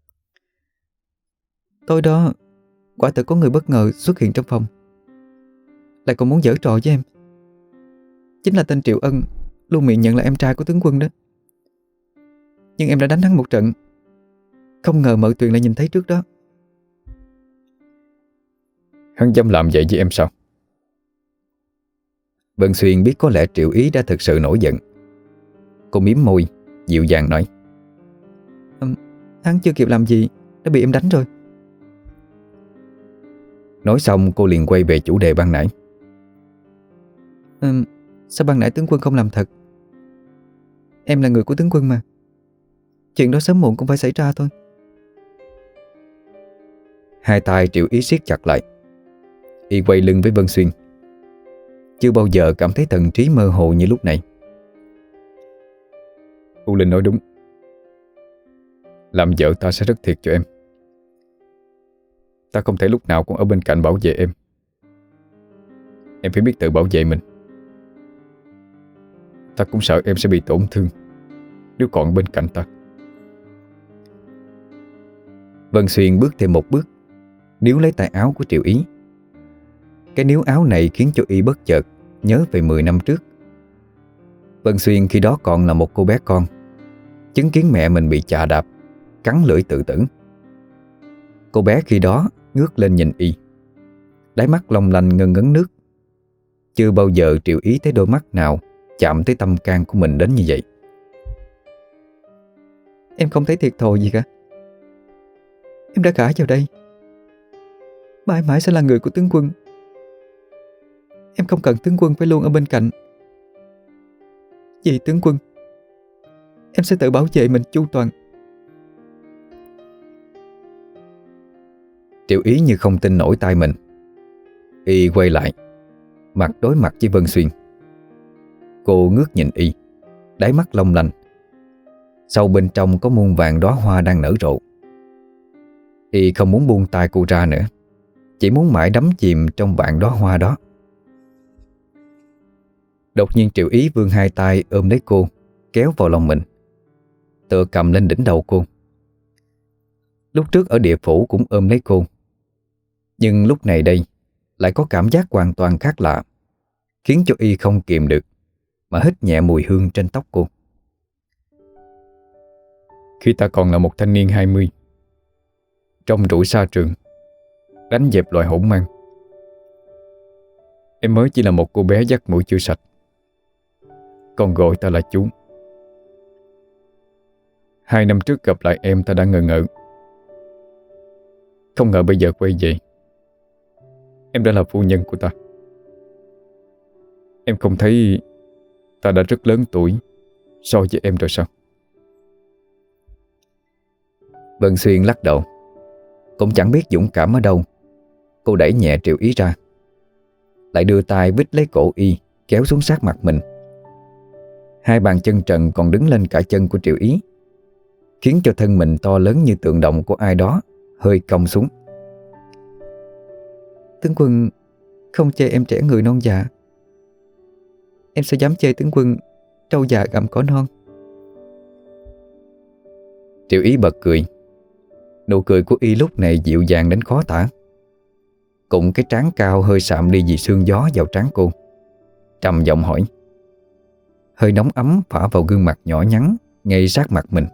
Tối đó quả thực có người bất ngờ xuất hiện trong phòng, lại còn muốn giở trò với em. Chính là tên Triệu Ân, luôn miệng nhận là em trai của tướng quân đó. Nhưng em đã đánh hắn một trận, không ngờ Mợ Tuyền lại nhìn thấy trước đó. Hắn dám làm vậy với em sao? Vân Xuyên biết có lẽ Triệu Ý đã thực sự nổi giận. Cô mím môi, dịu dàng nói. Hắn chưa kịp làm gì đã bị em đánh rồi. Nói xong cô liền quay về chủ đề ban nãy. Sao ban nãy tướng quân không làm thật? Em là người của tướng quân mà. Chuyện đó sớm muộn cũng phải xảy ra thôi. Hai tay Triệu Ý siết chặt lại. Y quay lưng với Vân Xuyên. Chưa bao giờ cảm thấy thần trí mơ hồ như lúc này. U Linh nói đúng. Làm vợ ta sẽ rất thiệt cho em. Ta không thể lúc nào cũng ở bên cạnh bảo vệ em. Em phải biết tự bảo vệ mình. Ta cũng sợ em sẽ bị tổn thương nếu còn bên cạnh ta. Vân Xuyên bước thêm một bước, níu lấy tay áo của Triệu Ý. Cái níu áo này khiến cho Y bất chợt nhớ về 10 năm trước. Vân Xuyên khi đó còn là một cô bé con, chứng kiến mẹ mình bị chà đạp, cắn lưỡi tự tử. Cô bé khi đó ngước lên nhìn Y, đáy mắt long lanh ngân ngấn nước. Chưa bao giờ Triệu Ý thấy đôi mắt nào chạm tới tâm can của mình đến như vậy. Em không thấy thiệt thòi gì cả. Em đã gả vào đây, mãi mãi sẽ là người của tướng quân. Em không cần tướng quân phải luôn ở bên cạnh. Vì tướng quân, em sẽ tự bảo vệ mình chu toàn. Triệu Ý như không tin nổi tai mình. Y quay lại, mặt đối mặt với Vân Xuyên. Cô ngước nhìn Y, đáy mắt long lanh. Sâu bên trong có muôn vàng đóa hoa đang nở rộ. Y không muốn buông tay cô ra nữa, chỉ muốn mãi đắm chìm trong vạn đóa hoa đó. Đột nhiên Triệu Ý vươn hai tay ôm lấy cô, kéo vào lòng mình, tựa cầm lên đỉnh đầu cô. Lúc trước ở địa phủ cũng ôm lấy cô, nhưng lúc này đây lại có cảm giác hoàn toàn khác lạ, khiến cho Y không kìm được mà hít nhẹ mùi hương trên tóc cô. Khi ta còn là một thanh niên 20, trong rủi xa trường, đánh dẹp loài hỗn mang, em mới chỉ là một cô bé dắt mũi chưa sạch, còn gọi ta là chú. 2 năm trước gặp lại em, ta đã ngờ ngợ. Không ngờ bây giờ quay về, em đã là phu nhân của ta. Em không thấy ta đã rất lớn tuổi so với em rồi sao? Vân Xuyên lắc đầu. Cũng chẳng biết dũng cảm ở đâu, cô đẩy nhẹ Triệu Ý ra, lại đưa tay vít lấy cổ Y, kéo xuống sát mặt mình. Hai bàn chân trần còn đứng lên cả chân của Triệu Ý, khiến cho thân mình to lớn như tượng động của ai đó hơi cong xuống. Tướng quân không chê em trẻ người non dạ, em sẽ dám chê tướng quân trâu già gặm cỏ non. Triệu Ý bật cười. Nụ cười của y lúc này dịu dàng đến khó tả, cùng cái trán cao hơi sạm đi vì sương gió vào trán cô. Trầm giọng hỏi, hơi nóng ấm phả vào gương mặt nhỏ nhắn ngay sát mặt mình.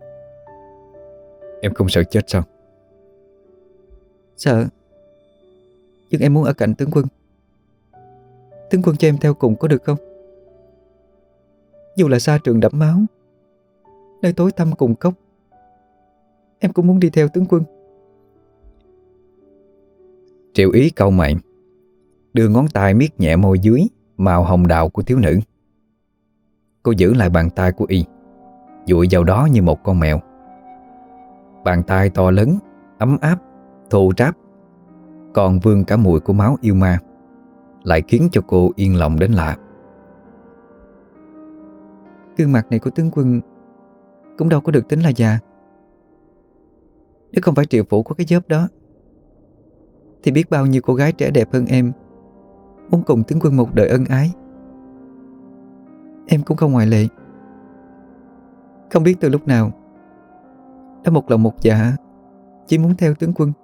Em không sợ chết sao? Sợ, nhưng em muốn ở cạnh tướng quân. Tướng quân cho em theo cùng có được không? Dù là xa trường đẫm máu, nơi tối tăm cùng cốc, em cũng muốn đi theo tướng quân. Triệu Ý cau mày, đưa ngón tay miết nhẹ môi dưới màu hồng đào của thiếu nữ. Cô giữ lại bàn tay của y, dụi vào đó như một con mèo. Bàn tay to lớn, ấm áp, thô ráp, còn vương cả mùi của máu yêu ma, lại khiến cho cô yên lòng đến lạ. Gương mặt này của tướng quân cũng đâu có được tính là già. Nếu không phải Triệu Phủ có cái vớp đó, thì biết bao nhiêu cô gái trẻ đẹp hơn em muốn cùng tướng quân một đời ân ái. Em cũng không ngoại lệ. Không biết từ lúc nào đã một lòng một dạ chỉ muốn theo tướng quân.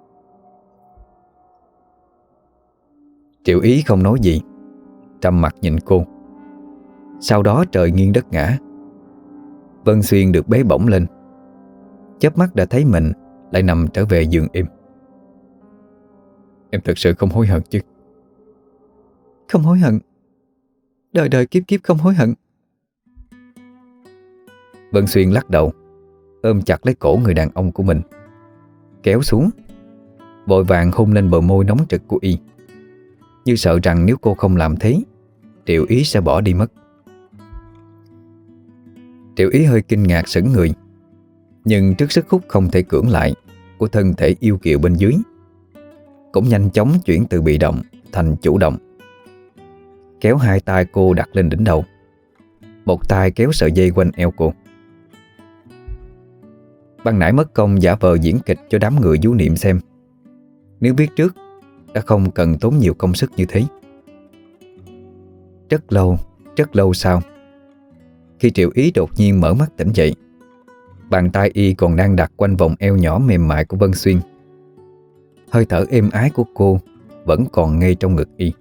Triệu Ý không nói gì, trầm mặt nhìn cô. Sau đó trời nghiêng đất ngã, Vân Xuyên được bế bổng lên. Chớp mắt đã thấy mình lại nằm trở về giường im. Em thật sự không hối hận chứ? Không hối hận. Đời đời kiếp kiếp không hối hận. Vân Xuyên lắc đầu, ôm chặt lấy cổ người đàn ông của mình, kéo xuống, vội vàng hôn lên bờ môi nóng rực của y, như sợ rằng nếu cô không làm thế, Triệu Ý sẽ bỏ đi mất. Triệu Ý hơi kinh ngạc sững người, nhưng trước sức hút không thể cưỡng lại của thân thể yêu kiều bên dưới, cũng nhanh chóng chuyển từ bị động thành chủ động, kéo hai tay cô đặt lên đỉnh đầu, một tay kéo sợi dây quanh eo cô. Ban nãy mất công giả vờ diễn kịch cho đám người vú niệm xem. Nếu biết trước đã không cần tốn nhiều công sức như thế. Rất lâu sau, khi Triệu Ý đột nhiên mở mắt tỉnh dậy, bàn tay y còn đang đặt quanh vòng eo nhỏ mềm mại của Vân Xuyên. Hơi thở êm ái của cô vẫn còn ngay trong ngực y.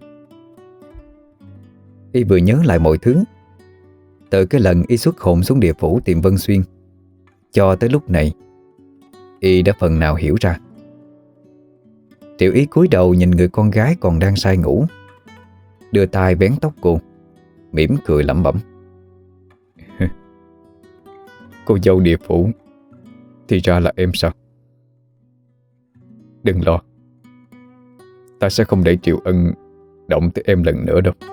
Y vừa nhớ lại mọi thứ, từ cái lần y xuất hồn xuống địa phủ tìm Vân Xuyên cho tới lúc này, y đã phần nào hiểu ra. Triệu Ý cúi đầu nhìn người con gái còn đang say ngủ, đưa tay vén tóc cô, mỉm cười lẩm bẩm. Cô dâu địa phủ thì ra là em sao? Đừng lo, ta sẽ không để Triệu Ân động tới em lần nữa đâu.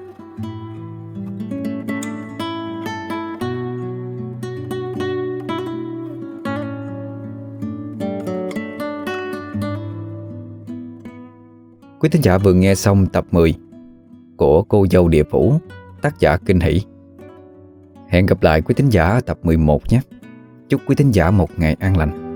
Quý thính giả vừa nghe xong tập 10 của Cô Dâu Địa Phủ, tác giả Kinh Hỷ. Hẹn gặp lại quý thính giả ở tập 11 nhé. Chúc quý thính giả một ngày an lành.